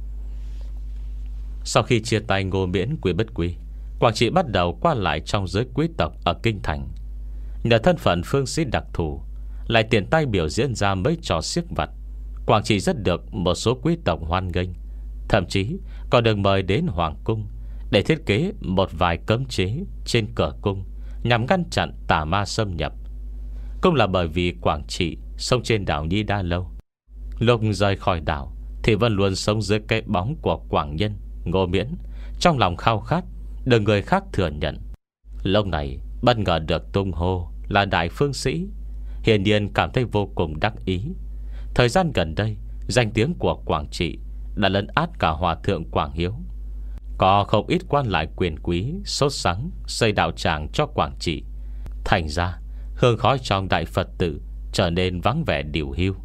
Sau khi chia tay Ngô Miễn, Quy Bất Quy, Quảng Trị bắt đầu qua lại trong giới quý tộc ở Kinh Thành. Nhờ thân phận phương sĩ đặc thù, lại tiền tay biểu diễn ra mấy trò xiếc vặt, Quảng Trị rất được một số quý tộc hoan nghênh. Thậm chí còn được mời đến Hoàng cung để thiết kế một vài cấm chế trên cửa cung nhằm ngăn chặn tà ma xâm nhập. Cũng là bởi vì Quảng Trị sống trên đảo Nhi Đa lâu, lúc rời khỏi đảo thì vẫn luôn sống dưới cái bóng của Quảng Nhân, Ngô Miễn, trong lòng khao khát được người khác thừa nhận. Lúc này bất ngờ được tung hô là đại phương sĩ, hiển nhiên cảm thấy vô cùng đắc ý. Thời gian gần đây, danh tiếng của Quảng Trị đã lấn át cả hòa thượng Quảng Hiếu. Có không ít quan lại quyền quý sốt sắng xây đạo tràng cho Quảng Trị. Thành ra hương khói trong đại Phật tử trở nên vắng vẻ điều hưu.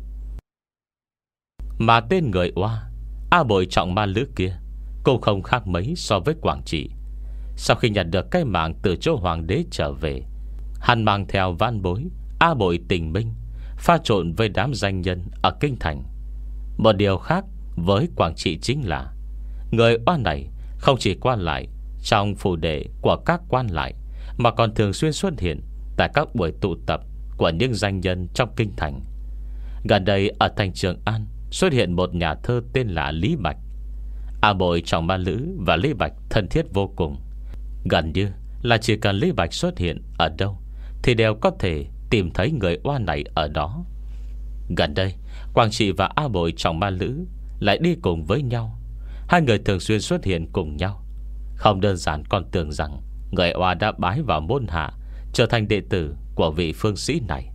Mà tên người oa A Bội Trọng Ma Lữ kia cũng không khác mấy so với Quảng Trị. Sau khi nhận được cái mạng từ chỗ hoàng đế trở về, hắn mang theo van bối A Bội Tình Minh pha trộn với đám danh nhân ở Kinh Thành. Một điều khác với Quảng Trị chính là người oa này không chỉ quan lại trong phủ đệ của các quan lại, mà còn thường xuyên xuất hiện tại các buổi tụ tập của những danh nhân trong Kinh Thành. Gần đây ở thành Trường An xuất hiện một nhà thơ tên là Lý Bạch. A Bội Trọng Ma Lữ và Lý Bạch thân thiết vô cùng. Gần như là chỉ cần Lý Bạch xuất hiện ở đâu thì đều có thể tìm thấy người oa này ở đó. Gần đây Quảng Trị và A Bội Trọng Ma Lữ lại đi cùng với nhau. Hai người thường xuyên xuất hiện cùng nhau. Không đơn giản còn tưởng rằng người oa đã bái vào môn hạ, trở thành đệ tử của vị phương sĩ này.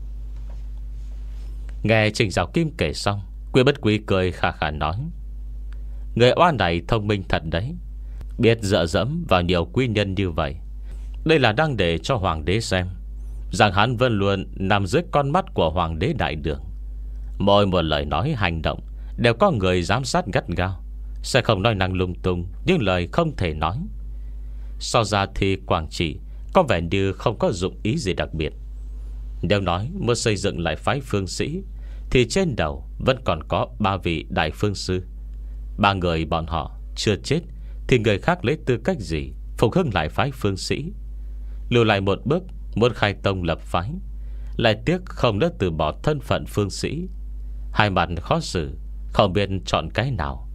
Nghe Trình Giảo Kim kể xong, Quy Bất Quy cười khà khà nói: Người oa này thông minh thật đấy, biết dựa dẫm vào nhiều quý nhân như vậy. Đây là đang để cho hoàng đế xem rằng hắn vẫn luôn nằm dưới con mắt của hoàng đế đại đường. Mỗi một lời nói hành động đều có người giám sát gắt gao, sẽ không nói năng lung tung những lời không thể nói. So ra thì Quảng Trị có vẻ như không có dụng ý gì đặc biệt. Nếu nói muốn xây dựng lại phái phương sĩ thì trên đầu vẫn còn có ba vị đại phương sư. Ba người bọn họ chưa chết thì người khác lấy tư cách gì phục hưng lại phái phương sĩ? Lùi lại một bước muốn khai tông lập phái, lại tiếc không đã từ bỏ thân phận phương sĩ. Hai mặt khó xử, không biết chọn cái nào.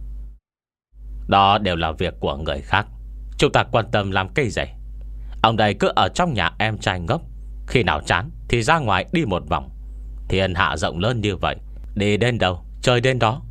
Đó đều là việc của người khác, chúng ta quan tâm làm cái gì? Ông đây cứ ở trong nhà em trai ngốc, khi nào chán thì ra ngoài đi một vòng. Thiên hạ rộng lớn như vậy, đi đến đâu chơi đến đó.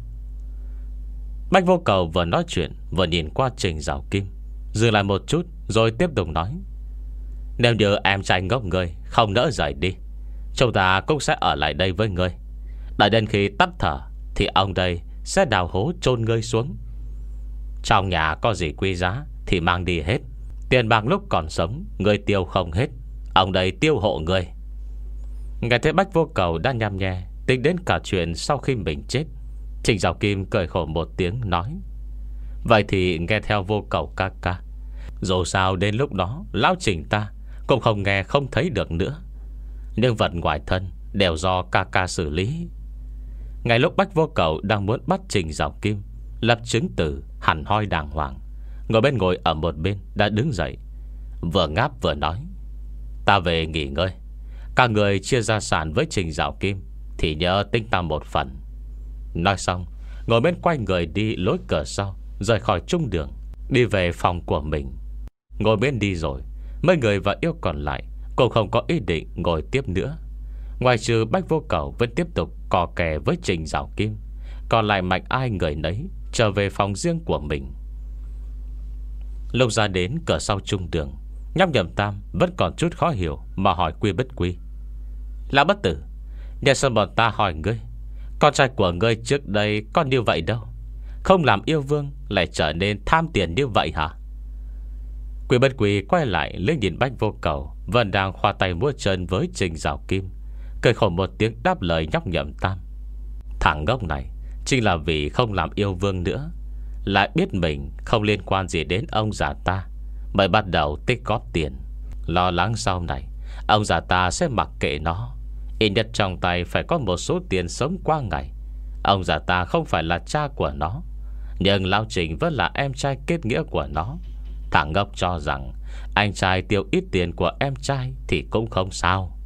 Bách Vô Cầu vừa nói chuyện vừa nhìn qua Trình Giảo Kim, dừng lại một chút rồi tiếp tục nói: Nếu như em trai ngốc ngươi không nỡ rời đi, chúng ta cũng sẽ ở lại đây với ngươi. Đợi đến khi tắt thở thì ông đây sẽ đào hố chôn ngươi xuống. Trong nhà có gì quý giá thì mang đi hết. Tiền bạc lúc còn sống ngươi tiêu không hết, ông đây tiêu hộ ngươi. Nghe thấy Bách Vô Cầu đã nhăm nhe tính đến cả chuyện sau khi mình chết, Trình Giảo Kim cười khổ một tiếng nói: Vậy thì nghe theo Vô Cầu ca ca. Dù sao đến lúc đó lão Trình ta cũng không nghe không thấy được nữa. Nhưng vật ngoài thân đều do ca ca xử lý. Ngay lúc Bách Vô Cầu đang muốn bắt Trình Giảo Kim lập chứng tử hẳn hoi đàng hoàng, ngồi bên ngồi ở một bên đã đứng dậy, vừa ngáp vừa nói: Ta về nghỉ ngơi. Các người chia gia sản với Trình Giảo Kim thì nhớ tính ta một phần. Nói xong ngồi bên quay người đi lối cửa sau, rời khỏi trung đường, đi về phòng của mình. Ngồi bên đi rồi, mấy người và yêu còn lại cũng không có ý định ngồi tiếp nữa. Ngoài trừ Bách Vô Cầu vẫn tiếp tục cò kè với Trình Giảo Kim, còn lại mạnh ai người nấy trở về phòng riêng của mình. Lúc ra đến cửa sau trung đường, Nhóc Nhậm Tam vẫn còn chút khó hiểu mà hỏi Quy Bất Quy: Lão bất tử, nhà sao bọn ta hỏi ngươi, con trai của ngươi trước đây có như vậy đâu, không làm yêu vương lại trở nên tham tiền như vậy hả? Quy Bất Quy quay lại lên nhìn Bách Vô Cầu vẫn đang khoa tay múa chân với Trình Giảo Kim, cười khổ một tiếng đáp lời Nhóc Nhậm Tam: Thằng ngốc này chính là vì không làm yêu vương nữa, lại biết mình không liên quan gì đến ông già ta, mới bắt đầu tích góp tiền, lo lắng sau này ông già ta sẽ mặc kệ nó. Ít nhất trong tay phải có một số tiền sống qua ngày. Ông già ta không phải là cha của nó, nhưng Lão Trình vẫn là em trai kết nghĩa của nó. Thằng ngốc cho rằng anh trai tiêu ít tiền của em trai thì cũng không sao.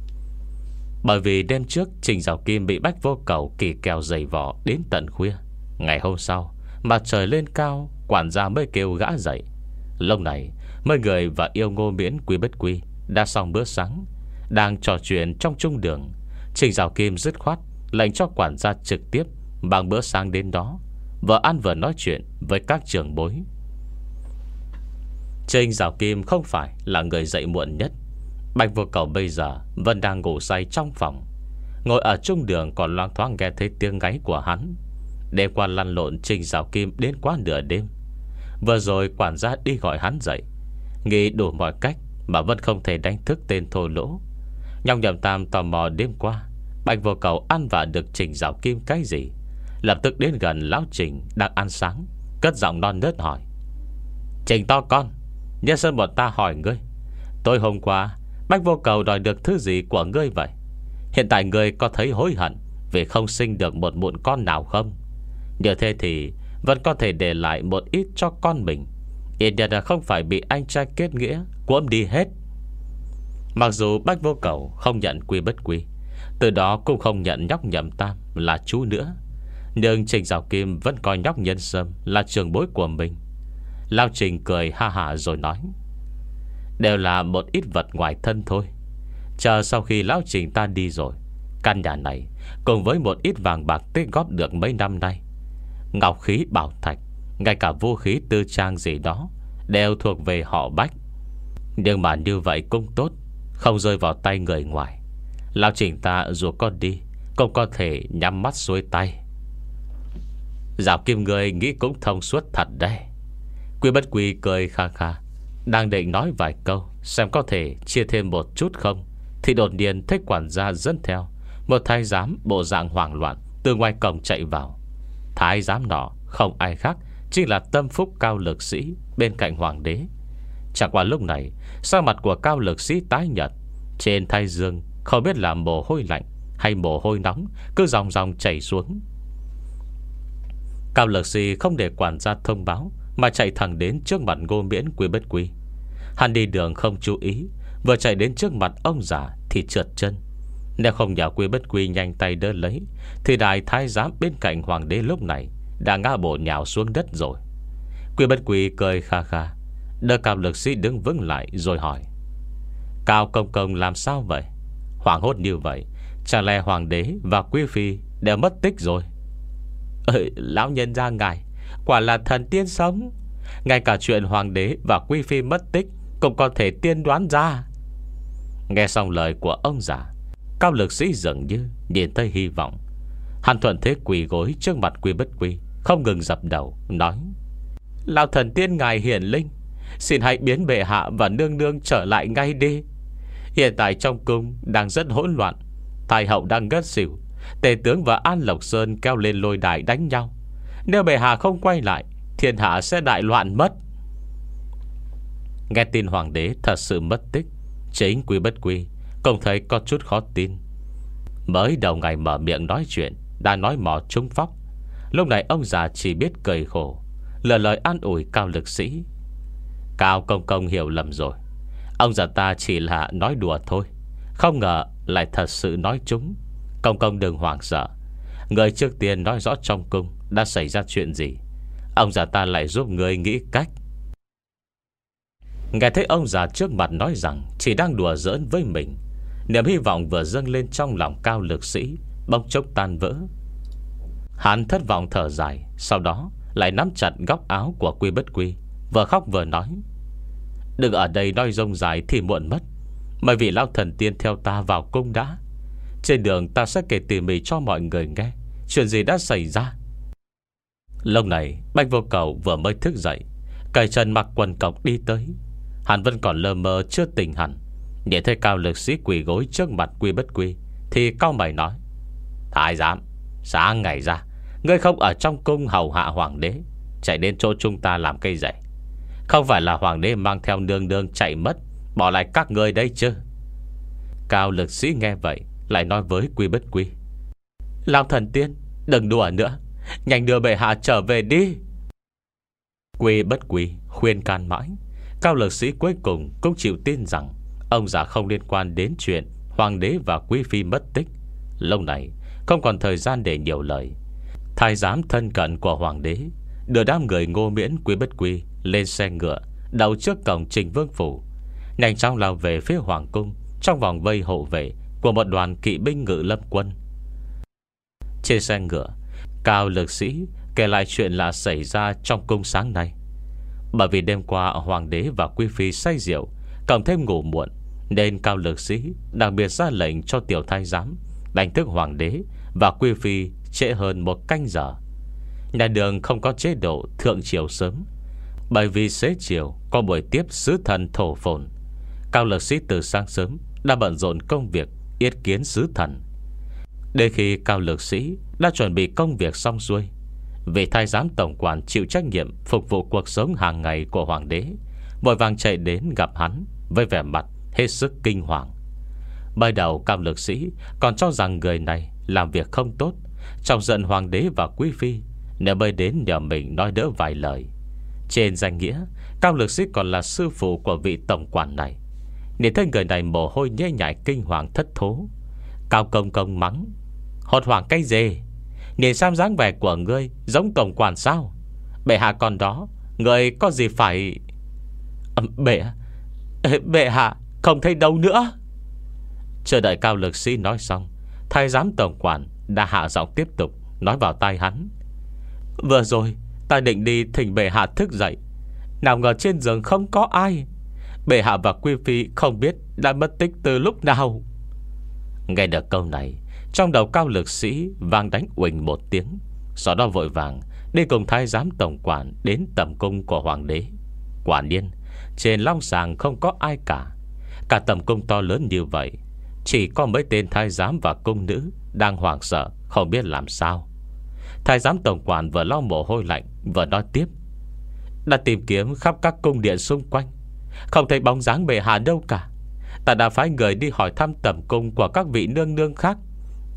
Bởi vì đêm trước Trình Giảo Kim bị Bách Vô Cầu kỳ kèo giày vò đến tận khuya. Ngày hôm sau mặt trời lên cao, quản gia mới kêu gã dậy. Lúc này mấy người và yêu Ngô Miễn Quy Bất Quy đã xong bữa sáng, đang trò chuyện trong trung đường. Trình Giảo Kim dứt khoát lệnh cho quản gia trực tiếp mang bữa sáng đến đó, vừa ăn vừa nói chuyện với các trưởng bối. Trình Giảo Kim không phải là người dậy muộn nhất. Bạch Vô Cầu bây giờ vẫn đang ngủ say trong phòng, ngồi ở trung đường còn loang thoáng nghe thấy tiếng gáy của hắn. Đêm qua lăn lộn Trình Giảo Kim đến quá nửa đêm. Vừa rồi quản gia đi gọi hắn dậy, nghĩ đủ mọi cách mà vẫn không thể đánh thức tên thô lỗ. Nhóc Nhậm Tam tò mò đêm qua Bạch Vô Cầu ăn vạ được Trình Giảo Kim cái gì, lập tức đến gần lão Trình đang ăn sáng, cất giọng non nớt hỏi: Trình to con, nhân dân bọn ta hỏi ngươi, tối hôm qua Bạch Vô Cầu đòi được thứ gì của ngươi vậy? Hiện tại ngươi có thấy hối hận vì không sinh được một mụn con nào không? Như thế thì vẫn có thể để lại một ít cho con mình, ít nhất là không phải bị anh trai kết nghĩa cuỗm đi hết. Mặc dù Bách Vô Cầu không nhận Quy Bất Quy, từ đó cũng không nhận Nhóc Nhậm Tam là chú nữa, nhưng Trình Giảo Kim vẫn coi Nhóc Nhân Sâm là trường bối của mình. Lao Trình cười ha hả rồi nói: Đều là một ít vật ngoài thân thôi. Chờ sau khi Lão Trình ta đi rồi, căn nhà này cùng với một ít vàng bạc tích góp được mấy năm nay, ngọc khí bảo thạch, ngay cả vũ khí tư trang gì đó đều thuộc về họ Bách. Nhưng mà như vậy cũng tốt, không rơi vào tay người ngoài. Lão Trình ta dù có đi cũng có thể nhắm mắt xuôi tay. Giảo Kim người nghĩ cũng thông suốt thật đấy. Quy Bất Quy cười kha kha, đang định nói vài câu xem có thể chia thêm một chút không, thì đột nhiên thấy quản gia dẫn theo một thái giám bộ dạng hoảng loạn từ ngoài cổng chạy vào. Thái giám nọ không ai khác chính là Tâm Phúc Cao Lực Sĩ bên cạnh hoàng đế. Chẳng qua lúc này sắc mặt của Cao Lực Sĩ tái nhợt, trên thái dương không biết là mồ hôi lạnh hay mồ hôi nóng cứ dòng dòng chảy xuống. Cao Lực Sĩ không để quản gia thông báo mà chạy thẳng đến trước mặt Ngô Miễn Quy Bất Quy. Hắn đi đường không chú ý, vừa chạy đến trước mặt ông già thì trượt chân. Nếu không nhờ Quy Bất Quy nhanh tay đỡ lấy, thì đại thái giám bên cạnh hoàng đế lúc này đã ngã bổ nhào xuống đất rồi. Quy Bất Quy cười kha kha, đỡ Cao Lực Sĩ đứng vững lại rồi hỏi: Cao công công làm sao vậy? Hoảng hốt như vậy, chẳng lẽ hoàng đế và quý phi đều mất tích rồi? Ừ, lão nhân gia ngài quả là thần tiên sống. Ngay cả chuyện hoàng đế và quý phi mất tích cũng có thể tiên đoán ra. Nghe xong lời của ông già, Cao Lực Sĩ dường như nhìn thấy hy vọng. Hắn thuận thế quỳ gối trước mặt Quy Bất Quy, không ngừng dập đầu nói: Lão thần tiên ngài hiển linh, xin hãy biến bệ hạ và nương nương trở lại ngay đi. Hiện tại trong cung đang rất hỗn loạn, thái hậu đang ngất xỉu, tề tướng và An Lộc Sơn kéo lên lôi đài đánh nhau. Nếu bệ hạ không quay lại, thiên hạ sẽ đại loạn mất. Nghe tin hoàng đế thật sự mất tích, chính Quy Bất Quy cũng thấy có chút khó tin. Mới đầu ngày mở miệng nói chuyện đã nói mỏ trúng phóc. Lúc này ông già chỉ biết cười khổ, lờ lời an ủi Cao Lực Sĩ: Cao công công hiểu lầm rồi, ông già ta chỉ là nói đùa thôi, không ngờ lại thật sự nói trúng. Công công đừng hoảng sợ, người trước tiên nói rõ trong cung đã xảy ra chuyện gì, ông già ta lại giúp người nghĩ cách. Nghe thấy ông già trước mặt nói rằng chỉ đang đùa giỡn với mình, niềm hy vọng vừa dâng lên trong lòng Cao Lực Sĩ bỗng chốc tan vỡ. Hắn thất vọng thở dài, sau đó lại nắm chặt góc áo của Quy Bất Quy, vừa khóc vừa nói: Đừng ở đây nói rông dài thì muộn mất. Mời vị lão thần tiên theo ta vào cung đã. Trên đường ta sẽ kể tỉ mỉ cho mọi người nghe chuyện gì đã xảy ra. Lúc này Bạch Vô Cầu vừa mới thức dậy, cởi trần mặc quần cộc đi tới. Hắn vẫn còn lơ mơ chưa tỉnh hẳn, nhìn thấy Cao Lực Sĩ quỳ gối trước mặt Quy Bất Quy thì cau mày nói: Thái giám, sáng ngày ra ngươi không ở trong cung hầu hạ hoàng đế, chạy đến chỗ chúng ta làm cây rể. Không phải là hoàng đế mang theo nương nương chạy mất, bỏ lại các ngươi đây chứ? Cao Lực Sĩ nghe vậy lại nói với Quy Bất Quy: Lão thần tiên, đừng đùa nữa, nhanh đưa bệ hạ trở về đi. Quy Bất Quy khuyên can mãi, Cao Lực Sĩ cuối cùng cũng chịu tin rằng ông già không liên quan đến chuyện hoàng đế và quý phi mất tích. Lâu này không còn thời gian để nhiều lời. Thái giám thân cận của hoàng đế đưa đám người Ngô Miễn Quy Bất Quy lên xe ngựa, đậu trước cổng Trình Vương phủ, nhanh chóng lao về phía hoàng cung trong vòng vây hộ vệ của một đoàn kỵ binh ngự lâm quân. Trên xe ngựa, Cao Lực Sĩ kể lại chuyện là xảy ra trong cung sáng nay. Bởi vì đêm qua hoàng đế và quý phi say rượu, cộng thêm ngủ muộn, nên Cao Lực Sĩ đặc biệt ra lệnh cho tiểu thái giám đánh thức hoàng đế và quý phi trễ hơn một canh giờ. Nhà đường không có chế độ thượng triều sớm, bởi vì xế chiều có buổi tiếp sứ thần thổ phồn. Cao Lực Sĩ từ sáng sớm đã bận rộn công việc yết kiến sứ thần. Đến khi Cao Lực Sĩ đã chuẩn bị công việc xong xuôi, vị thái giám tổng quản chịu trách nhiệm phục vụ cuộc sống hàng ngày của hoàng đế vội vàng chạy đến gặp hắn với vẻ mặt hết sức kinh hoàng. Ban đầu Cao Lực Sĩ còn cho rằng người này làm việc không tốt, trong giận hoàng đế và quý phi nếu mới đến nhờ mình nói đỡ vài lời. Trên danh nghĩa, Cao Lực Sĩ còn là sư phụ của vị tổng quản này. Nhìn thấy người này mồ hôi nhễ nhại kinh hoàng thất thố, Cao công công mắng: Hốt hoảng cái gì? Nhìn xem dáng vẻ của ngươi giống tổng quản sao? Bệ hạ còn đó, ngươi có gì phải... à, Bệ Bệ hạ không thấy đâu nữa. Chờ đợi Cao Lực Sĩ nói xong, thái giám tổng quản đã hạ giọng tiếp tục nói vào tai hắn: Vừa rồi ta định đi thỉnh bệ hạ thức dậy, nào ngờ trên giường không có ai. Bệ hạ và quý phi không biết đã mất tích từ lúc nào. Nghe được câu này, trong đầu Cao Lực Sĩ vang đánh uỳnh một tiếng. Sau đó vội vàng đi cùng thái giám tổng quản đến tầm cung của hoàng đế. Quả nhiên trên long sàng không có ai cả. Cả tầm cung to lớn như vậy, chỉ có mấy tên thái giám và cung nữ đang hoảng sợ không biết làm sao. Thái giám tổng quản vừa lau mồ hôi lạnh vừa nói tiếp: Đã tìm kiếm khắp các cung điện xung quanh, không thấy bóng dáng bệ hạ đâu cả. Ta đã phái người đi hỏi thăm tầm cung của các vị nương nương khác,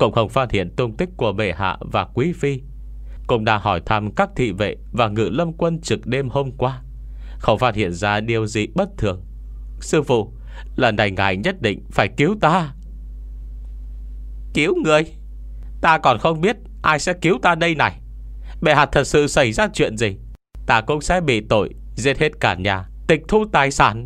cũng không phát hiện tung tích của bệ hạ và quý phi. Cũng đã hỏi thăm các thị vệ và ngự lâm quân trực đêm hôm qua, không phát hiện ra điều gì bất thường. Sư phụ, lần này ngài nhất định phải cứu ta. Cứu người? Ta còn không biết ai sẽ cứu ta đây này. Bệ hạ thật sự xảy ra chuyện gì, ta cũng sẽ bị tội giết hết cả nhà, tịch thu tài sản.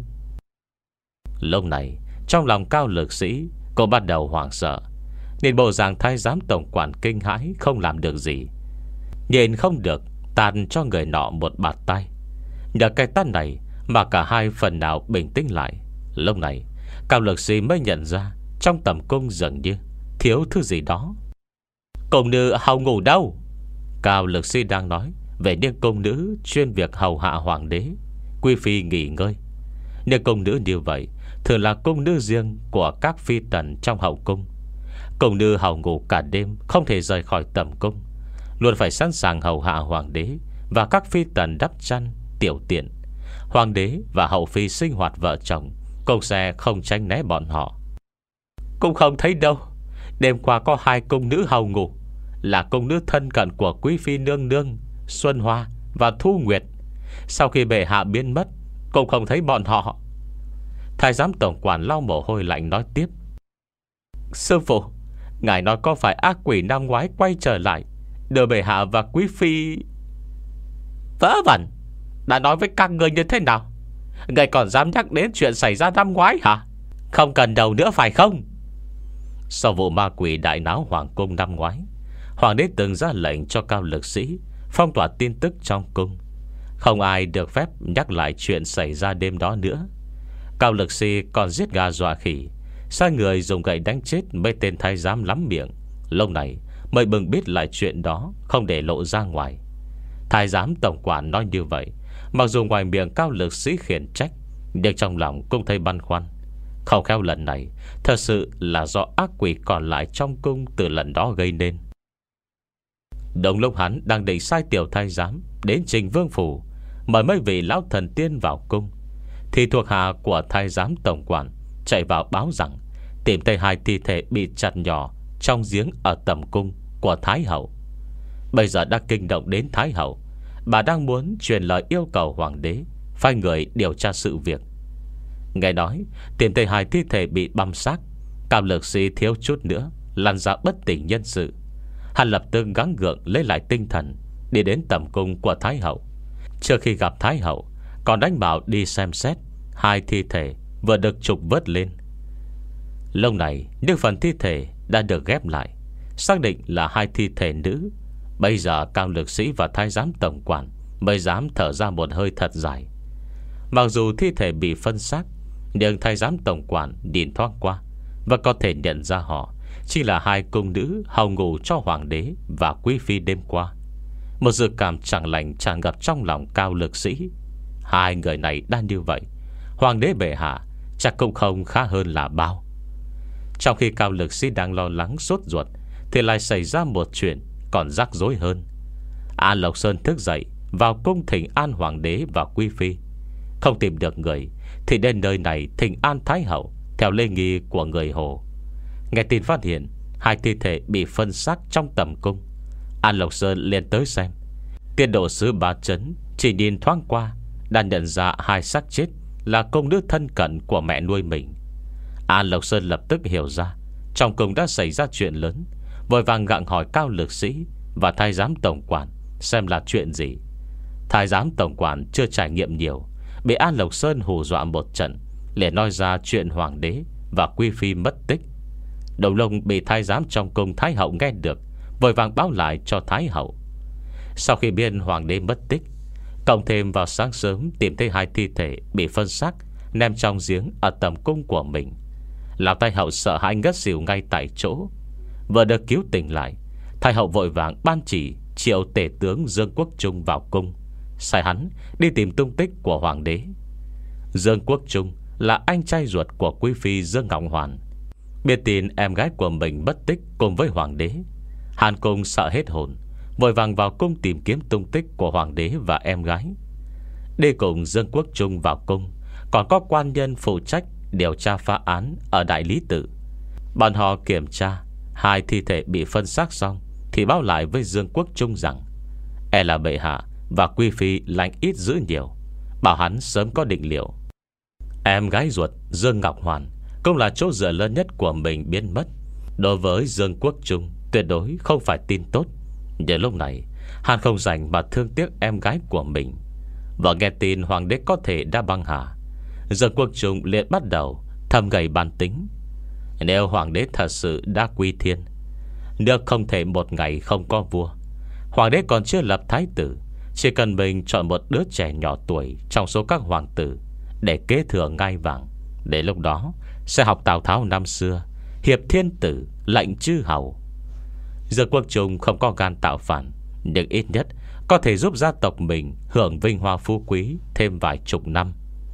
Lúc này trong lòng Cao Lực Sĩ cô bắt đầu hoảng sợ, nên bộ dạng thái giám tổng quản kinh hãi không làm được gì. Nhìn không được, tàn cho người nọ một bạt tay. Nhờ cái tát này mà cả hai phần nào bình tĩnh lại. Lúc này Cao Lực Sĩ mới nhận ra trong tầm cung dường như thiếu thứ gì đó. Cung nữ hầu ngủ đâu? Cao Lực Sĩ đang nói về những cung nữ chuyên việc hầu hạ hoàng đế, quý phi nghỉ ngơi. Nhưng cung nữ như vậy thường là cung nữ riêng của các phi tần trong hậu cung. Cung nữ hầu ngủ cả đêm, không thể rời khỏi tầm cung, luôn phải sẵn sàng hầu hạ hoàng đế và các phi tần đắp chăn, tiểu tiện. Hoàng đế và hậu phi sinh hoạt vợ chồng cũng sẽ không tránh né bọn họ. Cũng không thấy đâu. Đêm qua có hai cung nữ hầu ngủ, là cung nữ thân cận của quý phi nương nương Xuân Hoa và Thu Nguyệt. Sau khi bệ hạ biến mất, cũng không thấy bọn họ. Thái giám tổng quản lau mồ hôi lạnh nói tiếp: Sư phụ, ngài nói có phải ác quỷ năm ngoái quay trở lại đưa bệ hạ và quý phi? Vớ vẩn, đã nói với các người như thế nào? Ngài còn dám nhắc đến chuyện xảy ra năm ngoái hả? Không cần đầu nữa phải không? Sau vụ ma quỷ đại náo hoàng cung năm ngoái, hoàng đế từng ra lệnh cho Cao Lực Sĩ phong tỏa tin tức trong cung. Không ai được phép nhắc lại chuyện xảy ra đêm đó nữa. Cao Lực Sĩ còn giết gà dọa khỉ, sai người dùng gậy đánh chết mấy tên thái giám lắm miệng. Lúc này mới bừng biết lại chuyện đó, không để lộ ra ngoài. Thái giám tổng quản nói như vậy, mặc dù ngoài miệng Cao Lực Sĩ khiển trách, nhưng trong lòng cũng thấy băn khoăn. Không khéo lần này thật sự là do ác quỷ còn lại trong cung từ lần đó gây nên. Đồng lúc hắn đang định sai tiểu thái giám đến trình vương phủ mời mấy vị lão thần tiên vào cung, thì thuộc hạ của thái giám tổng quản chạy vào báo rằng tìm thấy hai thi thể bị chặt nhỏ trong giếng ở tầm cung của Thái hậu. Bây giờ đã kinh động đến Thái hậu, bà đang muốn truyền lời yêu cầu hoàng đế phái người điều tra sự việc. Nghe nói tìm thấy hai thi thể bị băm xác, Cao Lực Sĩ thiếu chút nữa lăn ra bất tỉnh nhân sự. Hắn lập tức gắng gượng lấy lại tinh thần, đi đến tầm cung của Thái hậu. Trước khi gặp Thái hậu, còn đánh bảo đi xem xét hai thi thể vừa được trục vớt lên. Lúc này những phần thi thể đã được ghép lại, xác định là hai thi thể nữ. Bây giờ Cao Lực Sĩ và thái giám tổng quản mới dám thở ra một hơi thật dài. Mặc dù thi thể bị phân xác, nhưng thái giám tổng quản nhìn thoáng qua và có thể nhận ra họ chỉ là hai cung nữ hầu ngủ cho hoàng đế và quý phi đêm qua. Một dự cảm chẳng lành tràn ngập trong lòng Cao Lực Sĩ. Hai người này đã như vậy, hoàng đế bệ hạ chắc cũng không khá hơn là bao. Trong khi Cao Lực Sĩ đang lo lắng sốt ruột, thì lại xảy ra một chuyện còn rắc rối hơn. An Lộc Sơn thức dậy vào cung thỉnh an hoàng đế và quý phi. Không tìm được người thì đến nơi này thỉnh an Thái hậu theo lễ nghi của người Hồ. Nghe tin phát hiện hai thi thể bị phân xác trong tầm cung, An Lộc Sơn liền tới xem. Tiên độ sứ Bá Trấn chỉ nhìn thoáng qua đã nhận ra hai xác chết là cung nữ thân cận của mẹ nuôi mình. An Lộc Sơn lập tức hiểu ra trong cung đã xảy ra chuyện lớn, vội vàng gặng hỏi Cao Lực Sĩ và thái giám tổng quản xem là chuyện gì. Thái giám tổng quản chưa trải nghiệm nhiều, bị An Lộc Sơn hù dọa một trận, liền nói ra chuyện hoàng đế và quý phi mất tích. Đầu lông bị thái giám trong cung Thái hậu nghe được, vội vàng báo lại cho Thái hậu. Sau khi biết hoàng đế mất tích, cộng thêm vào sáng sớm tìm thấy hai thi thể bị phân xác ném trong giếng ở tầm cung của mình, lão Thái hậu sợ hãi ngất xỉu ngay tại chỗ. Vừa được cứu tỉnh lại, Thái hậu vội vàng ban chỉ triệu tể tướng Dương Quốc Trung vào cung, sai hắn đi tìm tung tích của hoàng đế. Dương Quốc Trung là anh trai ruột của quý phi Dương Ngọc Hoàn. Biết tin em gái của mình mất tích cùng với hoàng đế, Hàn Cung sợ hết hồn, vội vàng vào cung tìm kiếm tung tích của hoàng đế và em gái. Đi cùng Dương Quốc Trung vào cung còn có quan nhân phụ trách điều tra phá án ở Đại Lý Tự. Bọn họ kiểm tra Hai thi thể bị phân xác xong thì báo lại với Dương Quốc Trung rằng e là bệ hạ và quý phi lành ít dữ nhiều, bảo hắn sớm có định liệu. Em gái ruột Dương Ngọc Hoàn cũng là chỗ dựa lớn nhất của mình biến mất. Đối với Dương Quốc Trung tuyệt đối không phải tin tốt. Nhưng lúc này hắn không dành mà thương tiếc em gái của mình. Và nghe tin hoàng đế có thể đã băng hà, Dương Quốc Trung liền bắt đầu thầm gầy bàn tính. Nếu hoàng đế thật sự đã quy thiên, nước không thể một ngày không có vua. Hoàng đế còn chưa lập thái tử, chỉ cần mình chọn một đứa trẻ nhỏ tuổi trong số các hoàng tử để kế thừa ngai vàng. Đến lúc đó sẽ học Tào Tháo năm xưa, hiệp thiên tử, lệnh chư hầu. Dương Quốc Trung không có gan tạo phản, nhưng ít nhất có thể giúp gia tộc mình hưởng vinh hoa phú quý thêm vài chục năm.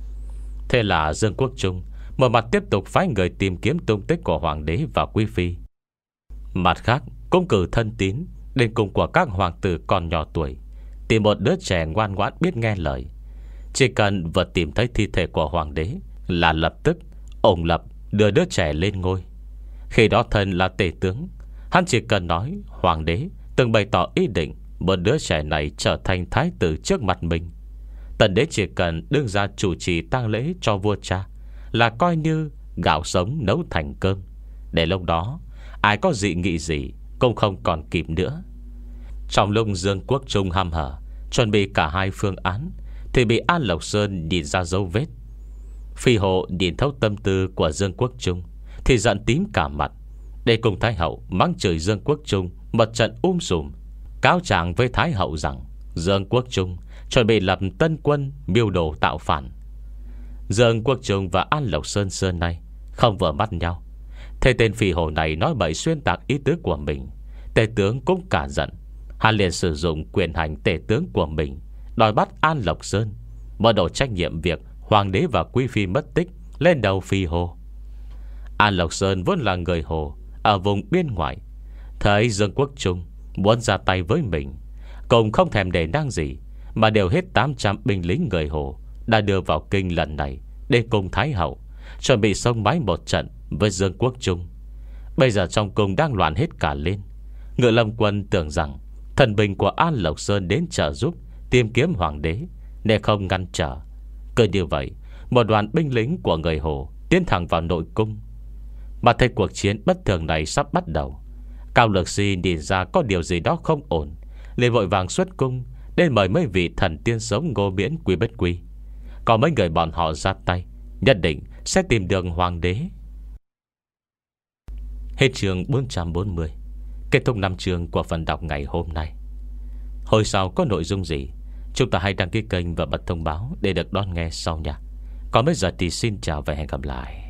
Thế là Dương Quốc Trung một mặt tiếp tục phái người tìm kiếm tung tích của hoàng đế và quý phi, mặt khác cũng cử thân tín đến cùng của các hoàng tử còn nhỏ tuổi, tìm một đứa trẻ ngoan ngoãn biết nghe lời. Chỉ cần vừa tìm thấy thi thể của hoàng đế là lập tức ổng lập đưa đứa trẻ lên ngôi. Khi đó thân là tể tướng, hắn chỉ cần nói hoàng đế từng bày tỏ ý định một đứa trẻ này trở thành thái tử trước mặt mình. Tần đế chỉ cần đương ra chủ trì tang lễ cho vua cha là coi như gạo sống nấu thành cơm. Để lúc đó ai có dị nghị gì cũng không còn kịp nữa. Trong lúc Dương Quốc Trung hăm hở chuẩn bị cả hai phương án thì bị An Lộc Sơn nhìn ra dấu vết. Phi hộ nhìn thấu tâm tư của Dương Quốc Trung thì giận tím cả mặt, để cùng Thái hậu mắng chửi Dương Quốc Trung một trận um sùm, cáo trạng với Thái hậu rằng Dương Quốc Trung chuẩn bị lập tân quân mưu đồ tạo phản. Dương Quốc Trung và An Lộc Sơn xưa nay không vừa mắt nhau. Thế tên phi hồ này nói bậy xuyên tạc ý tứ của mình, tể tướng cũng cả giận. Hắn liền sử dụng quyền hành tể tướng của mình đòi bắt An Lộc Sơn, mở đổ trách nhiệm việc hoàng đế và quý phi mất tích lên đầu phi hồ. An Lộc Sơn vốn là người hồ ở vùng biên ngoại, thấy Dương Quốc Trung muốn ra tay với mình cũng không thèm để nang gì, mà đều hết tám trăm binh lính người hồ đã đưa vào kinh lần này để cùng Thái hậu chuẩn bị xông máy một trận với Dương Quốc Trung. Bây giờ trong cung đang loạn hết cả lên. Ngự Lâm quân tưởng rằng thần binh của An Lộc Sơn đến trợ giúp tìm kiếm hoàng đế nên không ngăn trở. Cứ như vậy, một đoàn binh lính của người hồ tiến thẳng vào nội cung. Mà thấy cuộc chiến bất thường này sắp bắt đầu, Cao Lược Si nhìn ra có điều gì đó không ổn, liền vội vàng xuất cung đến mời mấy vị thần tiên sống Ngô Miễn, Quý Bất Quy. Có mấy người bọn họ ra tay, nhất định sẽ tìm được hoàng đế. Hết chương bốn trăm bốn mươi. Kết thúc năm chương của phần đọc ngày hôm nay. Hồi sau có nội dung gì, chúng ta hãy đăng ký kênh và bật thông báo để được đón nghe sau nha. Còn bây giờ thì xin chào và hẹn gặp lại.